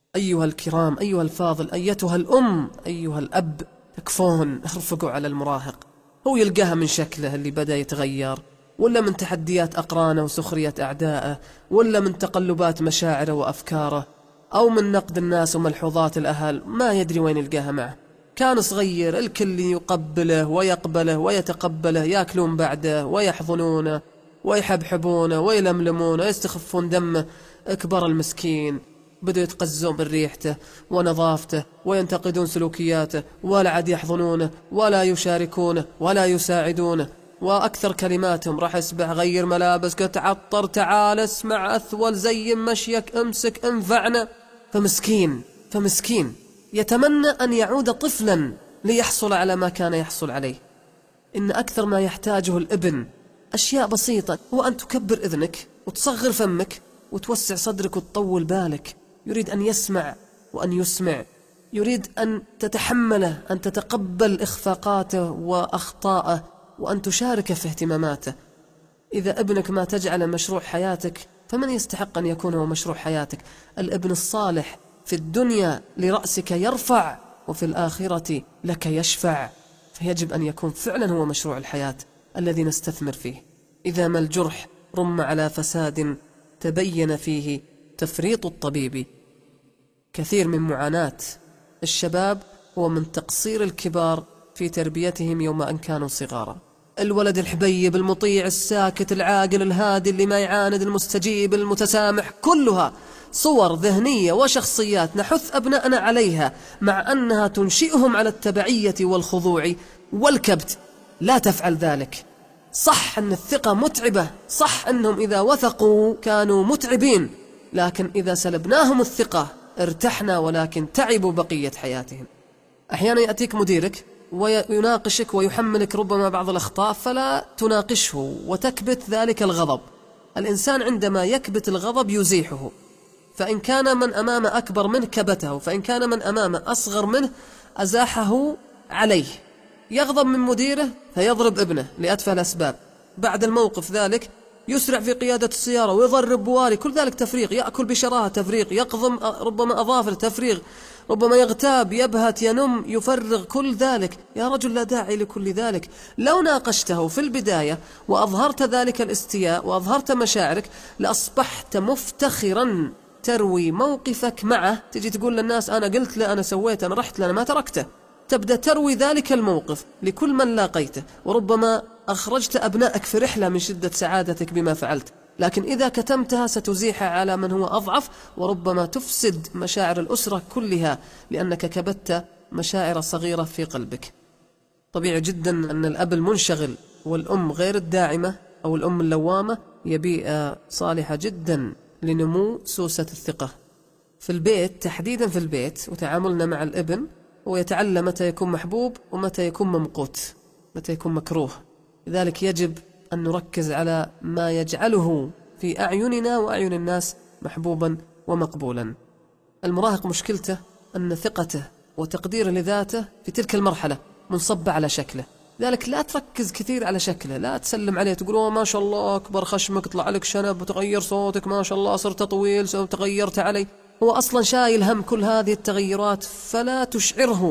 أيها الكرام، أيها الفاضل، أيتها الأم، أيها الأب، تكفون، ارفقوا على المراهق. هو يلقاها من شكله اللي بدأ يتغير، ولا من تحديات أقرانه وسخرية أعدائه، ولا من تقلبات مشاعره وأفكاره، أو من نقد الناس وملحوظات الأهل، ما يدري وين يلقاها معه. كان صغير الكل يقبله ويقبله ويتقبله، ياكلون بعده ويحضنونه ويحبحبونه ويلملمونه ويستخفون دمه. اكبر المسكين، بدوا يتقزون من ريحته ونظافته وينتقدون سلوكياته، ولا عاد يحضنونه ولا يشاركونه ولا يساعدونه. وأكثر كلماتهم راح يسبح: غير ملابسك، تعطر، تعال اسمع، أثول، زين مشيك، امسك، انفعنا. فمسكين فمسكين يتمنى أن يعود طفلا ليحصل على ما كان يحصل عليه. إن أكثر ما يحتاجه الابن أشياء بسيطة، هو أن تكبر إذنك وتصغر فمك وتوسع صدرك وتطول بالك. يريد أن يسمع وأن يسمع، يريد أن تتحمله، أن تتقبل إخفاقاته وأخطاءه، وأن تشارك في اهتماماته. إذا ابنك ما تجعله مشروع حياتك، فمن يستحق أن يكون هو مشروع حياتك؟ الابن الصالح في الدنيا لرأسك يرفع، وفي الآخرة لك يشفع. فيجب أن يكون فعلا هو مشروع الحياة الذي نستثمر فيه. إذا ما الجرح رم على فساد تبين فيه تفريط الطبيب. كثير من معاناة الشباب هو من تقصير الكبار في تربيتهم يوم أن كانوا صغارا. الولد الحبيب المطيع الساكت العاقل الهادي اللي ما يعاند المستجيب المتسامح، كلها صور ذهنية وشخصيات نحث أبنائنا عليها، مع أنها تنشئهم على التبعية والخضوع والكبت. لا تفعل ذلك. صح أن الثقة متعبة، صح أنهم إذا وثقوا كانوا متعبين، لكن إذا سلبناهم الثقة ارتحنا، ولكن تعبوا بقية حياتهم. أحيانا يأتيك مديرك ويناقشك ويحملك ربما بعض الأخطاء، فلا تناقشه وتكبت ذلك الغضب. الإنسان عندما يكبت الغضب يزيحه، فإن كان من أمامه أكبر منه كبته، فإن كان من أمامه أصغر منه أزاحه عليه. يغضب من مديره فيضرب ابنه لأتفه الأسباب. بعد الموقف ذلك يسرع في قيادة السيارة ويضرب بواري، كل ذلك تفريغ. يأكل بشراهة تفريغ، يقضم ربما أظافر تفريغ، ربما يغتاب، يبهت، ينم، يفرغ، كل ذلك. يا رجل لا داعي لكل ذلك. لو ناقشته في البداية وأظهرت ذلك الاستياء وأظهرت مشاعرك لأصبحت مفتخرا تروي موقفك معه. تجي تقول للناس أنا قلت له، أنا سويت، أنا رحت له، أنا ما تركته. تبدأ تروي ذلك الموقف لكل من لاقيته، وربما أخرجت أبنائك في رحلة من شدة سعادتك بما فعلت. لكن إذا كتمتها ستزيحها على من هو أضعف، وربما تفسد مشاعر الأسرة كلها لأنك كبت مشاعر صغيرة في قلبك. طبيعي جدا أن الأب المنشغل والأم غير الداعمة أو الأم اللوامة هي بيئة صالحة جدا لنمو سوسة الثقة في البيت، تحديدا في البيت. وتعاملنا مع الابن هو يتعلم متى يكون محبوب ومتى يكون ممقوت، متى يكون مكروه. لذلك يجب أن نركز على ما يجعله في أعيننا وأعين الناس محبوبا ومقبولا. المراهق مشكلته أن ثقته وتقديره لذاته في تلك المرحلة منصب على شكله. لذلك لا تركز كثير على شكله، لا تسلم عليه تقول ما شاء الله أكبر خشمك، طلع لك شنب وتغير صوتك، ما شاء الله صرت طويل وتغيرت علي. هو أصلا شايل هم كل هذه التغيرات، فلا تشعره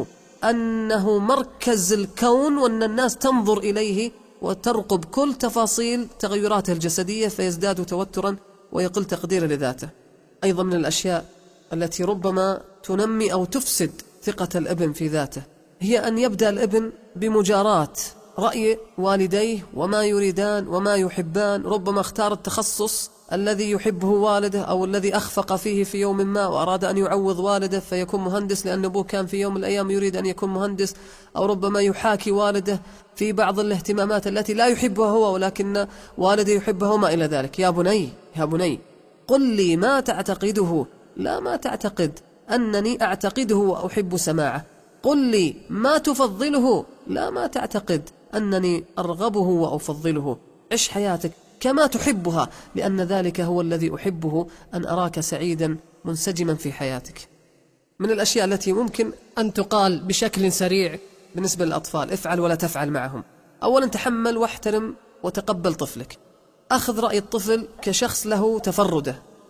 أنه مركز الكون وأن الناس تنظر إليه وترقب كل تفاصيل تغيراته الجسدية، فيزداد توترا ويقل تقديره لذاته. أيضا من الأشياء التي ربما تنمي أو تفسد ثقة الابن في ذاته هي أن يبدأ الابن بمجاراة رأي والديه وما يريدان وما يحبان. ربما اختار التخصص الذي يحبه والده أو الذي أخفق فيه في يوم ما وأراد أن يعوض والده فيكون مهندس لأن أبوه كان في يوم من الأيام يريد أن يكون مهندس. أو ربما يحاكي والده في بعض الاهتمامات التي لا يحبها هو ولكن والده يحبها وما إلى ذلك. يا بني يا بني قل لي ما تعتقده، لا ما تعتقد أنني أعتقده وأحب سماعه. قل لي ما تفضله، لا ما تعتقد أنني أرغبه وأفضله. عش حياتك كما تحبها، لأن ذلك هو الذي أحبه، أن أراك سعيدا منسجما في حياتك. من الأشياء التي ممكن أن تقال بشكل سريع بالنسبة للأطفال: افعل ولا تفعل معهم. أولا تحمل واحترم وتقبل طفلك. أخذ رأي الطفل كشخص له تفرده،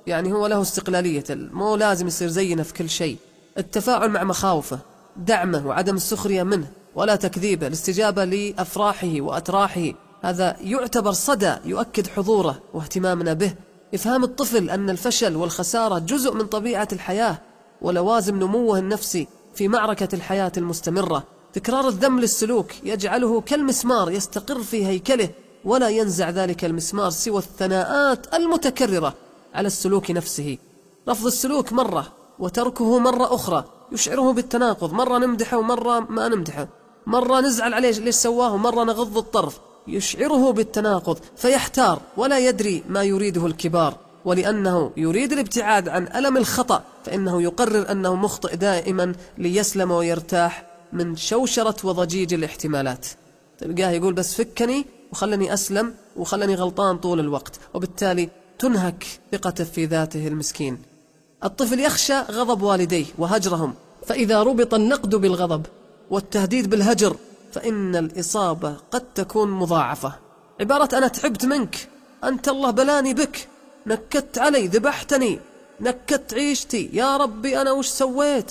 يعني هو له استقلالية، مو لازم يصير زينا في كل شيء. التفاعل مع مخاوفه، دعمه وعدم السخرية منه ولا تكذيبه، الاستجابة لأفراحه وأتراحه، هذا يعتبر صدى يؤكد حضوره واهتمامنا به. إفهام الطفل أن الفشل والخسارة جزء من طبيعة الحياة ولوازم نموه النفسي في معركة الحياة المستمرة. تكرار الذم للسلوك يجعله كالمسمار يستقر في هيكله، ولا ينزع ذلك المسمار سوى الثناءات المتكررة على السلوك نفسه. رفض السلوك مرة وتركه مرة أخرى يشعره بالتناقض، مرة نمدحه ومرة ما نمدحه، مرة نزعل عليه ليش سواه ومرة نغض الطرف، يشعره بالتناقض فيحتار ولا يدري ما يريده الكبار. ولأنه يريد الابتعاد عن ألم الخطأ فإنه يقرر أنه مخطئ دائما ليسلم ويرتاح من شوشرة وضجيج الاحتمالات. تلقاه يقول بس فكني وخلني أسلم وخلني غلطان طول الوقت، وبالتالي تنهك ثقته في ذاته المسكين. الطفل يخشى غضب والديه وهجرهم، فإذا ربط النقد بالغضب والتهديد بالهجر فإن الإصابة قد تكون مضاعفة. عبارة أنا تعبت منك، أنت الله بلاني بك، نكت علي، ذبحتني، نكت عيشتي، يا ربي أنا وش سويت،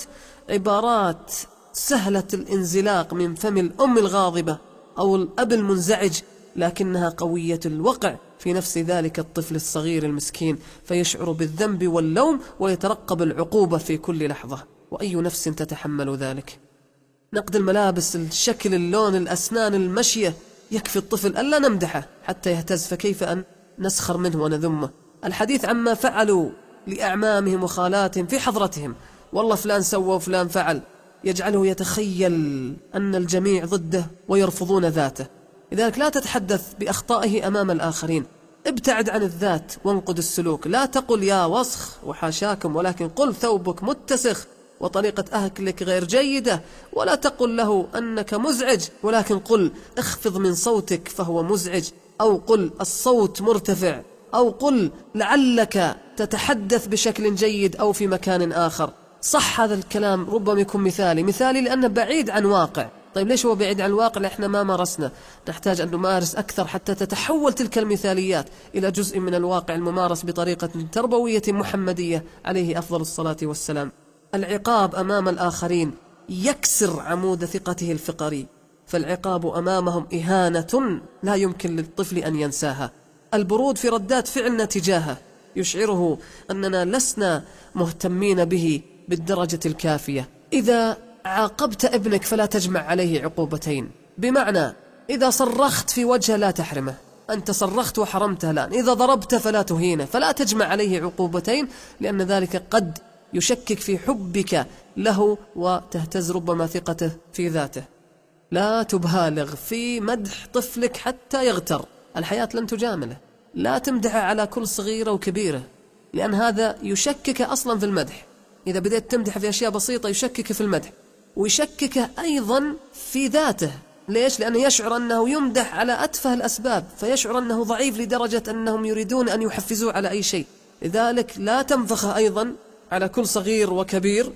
عبارات سهلة الانزلاق من فم الأم الغاضبة أو الأب المنزعج، لكنها قوية الوقع في نفس ذلك الطفل الصغير المسكين، فيشعر بالذنب واللوم ويترقب العقوبة في كل لحظة. وأي نفس تتحمل ذلك؟ نقد الملابس، الشكل، اللون، الأسنان، المشية، يكفي الطفل ألا نمدحه حتى يهتز، فكيف أن نسخر منه ونذمه؟ الحديث عما فعلوا لأعمامهم وخالاتهم في حضرتهم، والله فلان سوى وفلان فعل، يجعله يتخيل أن الجميع ضده ويرفضون ذاته. لذلك لا تتحدث بأخطائه أمام الآخرين، ابتعد عن الذات وانقد السلوك. لا تقل يا وسخ وحاشاكم، ولكن قل ثوبك متسخ وطريقة أكلك غير جيدة. ولا تقل له أنك مزعج، ولكن قل اخفض من صوتك فهو مزعج، أو قل الصوت مرتفع، أو قل لعلك تتحدث بشكل جيد أو في مكان آخر. صح هذا الكلام ربما يكون مثالي مثالي لأنه بعيد عن واقع. طيب ليش هو بعيد عن الواقع؟ لإحنا ما مارسنا، نحتاج أن نمارس أكثر حتى تتحول تلك المثاليات إلى جزء من الواقع الممارس بطريقة تربوية محمدية عليه أفضل الصلاة والسلام. العقاب أمام الآخرين يكسر عمود ثقته الفقري، فالعقاب أمامهم إهانة لا يمكن للطفل أن ينساها. البرود في ردات فعلنا تجاهه يشعره أننا لسنا مهتمين به بالدرجة الكافية. إذا عاقبت ابنك فلا تجمع عليه عقوبتين، بمعنى إذا صرخت في وجهه لا تحرمه، أنت صرخت وحرمته الآن. إذا ضربت فلا تهينه، فلا تجمع عليه عقوبتين، لأن ذلك قد يشكك في حبك له وتهتز ربما ثقته في ذاته. لا تبالغ في مدح طفلك حتى يغتر، الحياة لن تجامله. لا تمدحه على كل صغيرة وكبيرة، لأن هذا يشكك أصلا في المدح. إذا بدأت تمدح في أشياء بسيطة يشكك في المدح، ويشكك أيضا في ذاته. ليش؟ لأنه يشعر أنه يمدح على أتفه الأسباب، فيشعر أنه ضعيف لدرجة أنهم يريدون أن يحفزوه على أي شيء. لذلك لا تنفخه أيضا على كل صغير وكبير.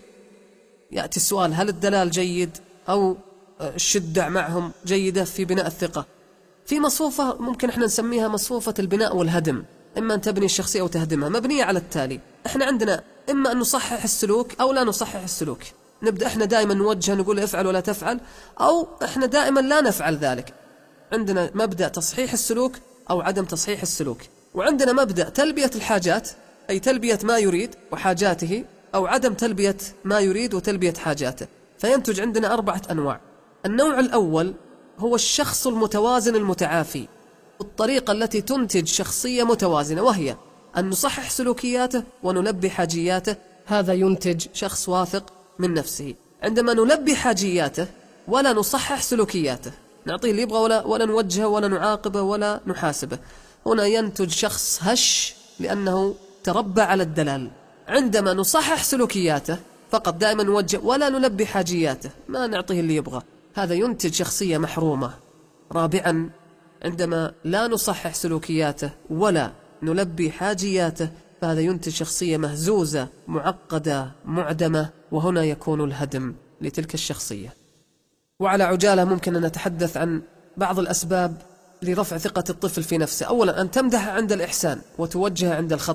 يأتي السؤال: هل الدلال جيد أو الشدة معهم جيدة في بناء الثقة؟ في مصفوفة ممكن احنا نسميها مصفوفة البناء والهدم، إما أن تبني الشخصية أو تهدمها، مبنية على التالي. احنا عندنا إما أن نصحح السلوك أو لا نصحح السلوك. نبدأ احنا دائما نوجه نقول افعل ولا تفعل، أو احنا دائما لا نفعل ذلك. عندنا مبدأ تصحيح السلوك أو عدم تصحيح السلوك، وعندنا مبدأ تلبية الحاجات، أي تلبية ما يريد وحاجاته، أو عدم تلبية ما يريد وتلبية حاجاته. فينتج عندنا أربعة أنواع. النوع الأول هو الشخص المتوازن المتعافي، الطريقة التي تنتج شخصية متوازنة، وهي أن نصحح سلوكياته ونلبي حاجياته. هذا ينتج شخص واثق من نفسه. عندما نلبي حاجياته ولا نصحح سلوكياته، نعطيه اللي يبغى ولا, ولا نوجهه ولا نعاقبه ولا نحاسبه، هنا ينتج شخص هش لأنه تربى على الدلال. عندما نصحح سلوكياته فقط، دائما نوجه ولا نلبي حاجياته، ما نعطيه اللي يبغى، هذا ينتج شخصية محرومة. رابعا، عندما لا نصحح سلوكياته ولا نلبي حاجياته، فهذا ينتج شخصية مهزوزة معقدة معدمة، وهنا يكون الهدم لتلك الشخصية. وعلى عجالة ممكن أن نتحدث عن بعض الأسباب لرفع ثقة الطفل في نفسه. أولا، أن تمدح عند الإحسان وتوجه عند الخطأ.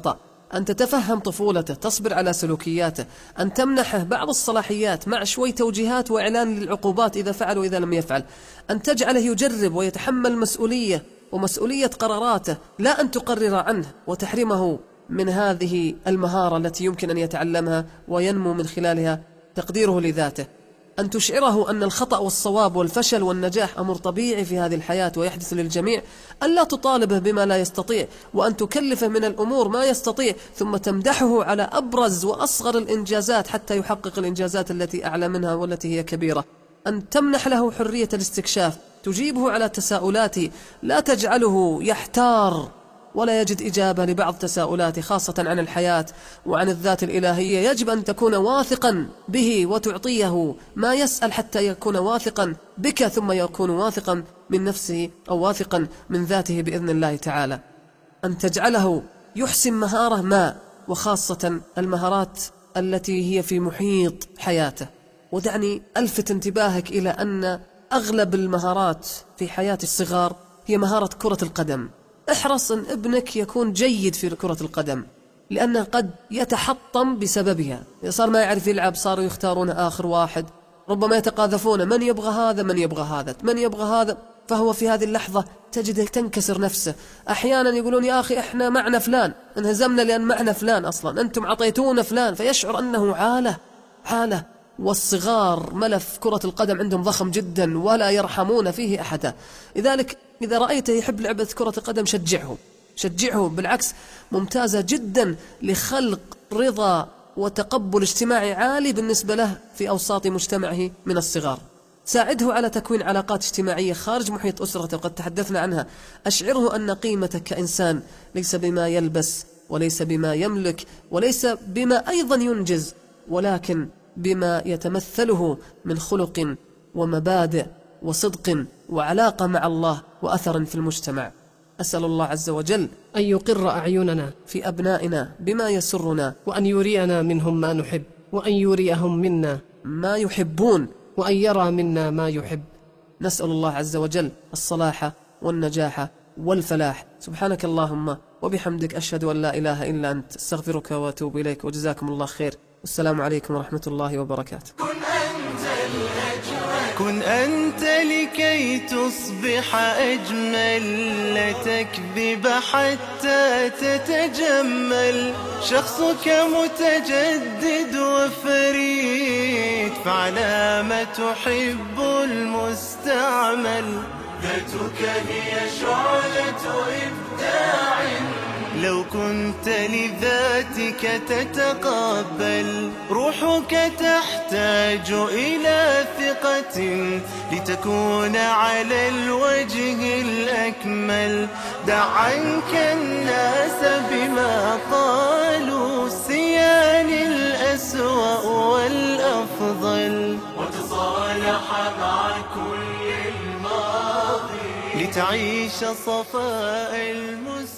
أن تتفهم طفولته، تصبر على سلوكياته، أن تمنحه بعض الصلاحيات مع شوي توجيهات وإعلان للعقوبات إذا فعل وإذا لم يفعل، أن تجعله يجرب ويتحمل مسؤولية ومسؤولية قراراته، لا أن تقرر عنه وتحرمه من هذه المهارة التي يمكن أن يتعلمها وينمو من خلالها تقديره لذاته. أن تشعره أن الخطأ والصواب والفشل والنجاح أمر طبيعي في هذه الحياة ويحدث للجميع، أن لا تطالبه بما لا يستطيع، وأن تكلفه من الأمور ما يستطيع، ثم تمدحه على أبرز وأصغر الإنجازات حتى يحقق الإنجازات التي أعلى منها والتي هي كبيرة. أن تمنح له حرية الاستكشاف، تجيبه على تساؤلاته، لا تجعله يحتار ولا يجد إجابة لبعض تساؤلاته خاصة عن الحياة وعن الذات الإلهية. يجب أن تكون واثقا به وتعطيه ما يسأل حتى يكون واثقا بك، ثم يكون واثقا من نفسه أو واثقا من ذاته بإذن الله تعالى. أن تجعله يحسن مهارة ما، وخاصة المهارات التي هي في محيط حياته. ودعني ألفت انتباهك إلى أن أغلب المهارات في حياة الصغار هي مهارة كرة القدم. احرص أن ابنك يكون جيد في كرة القدم، لأنه قد يتحطم بسببها. صار ما يعرف يلعب، صاروا يختارون آخر واحد، ربما يتقاذفون، من يبغى هذا من يبغى هذا من يبغى هذا، فهو في هذه اللحظة تجده تنكسر نفسه. أحيانا يقولون يا أخي إحنا معنا فلان، انهزمنا لأن معنا فلان، أصلا أنتم عطيتونا فلان، فيشعر أنه عالة عالة. والصغار ملف كرة القدم عندهم ضخم جدا ولا يرحمون فيه أحدا. لذلك إذا رأيته يحب لعبة كرة القدم شجعه شجعه بالعكس، ممتازة جدا لخلق رضا وتقبل اجتماعي عالي بالنسبة له في أوساط مجتمعه من الصغار. ساعده على تكوين علاقات اجتماعية خارج محيط أسرته، وقد تحدثنا عنها. أشعره أن قيمتك كإنسان ليس بما يلبس، وليس بما يملك، وليس بما أيضا ينجز، ولكن بما يتمثله من خلق ومبادئ وصدق وعلاقة مع الله وأثر في المجتمع. أسأل الله عز وجل أن يقر أعيننا في أبنائنا بما يسرنا، وأن يرينا منهم ما نحب، وأن يريهم منا ما يحبون، وأن يرى منا ما يحب. نسأل الله عز وجل الصلاح والنجاح والفلاح. سبحانك اللهم وبحمدك، أشهد أن لا إله إلا أنت، استغفرك وأتوب إليك، وجزاكم الله خير، والسلام عليكم ورحمة الله وبركاته. كن أنت الأجمل، كن أنت لكي تصبح أجمل، لا تكذب حتى تتجمل. شخصك متجدد وفريد، فعلى ما تحب المستعمل. ذاتك هي شعلة إبداع، لو كنت لذاتك تتقبل. روحك تحتاج إلى ثقة، لتكون على الوجه الأكمل. دع عنك الناس بما قالوا، سيان الأسوأ والأفضل، وتصالح مع كل الماضي، لتعيش صفاء المستقبل.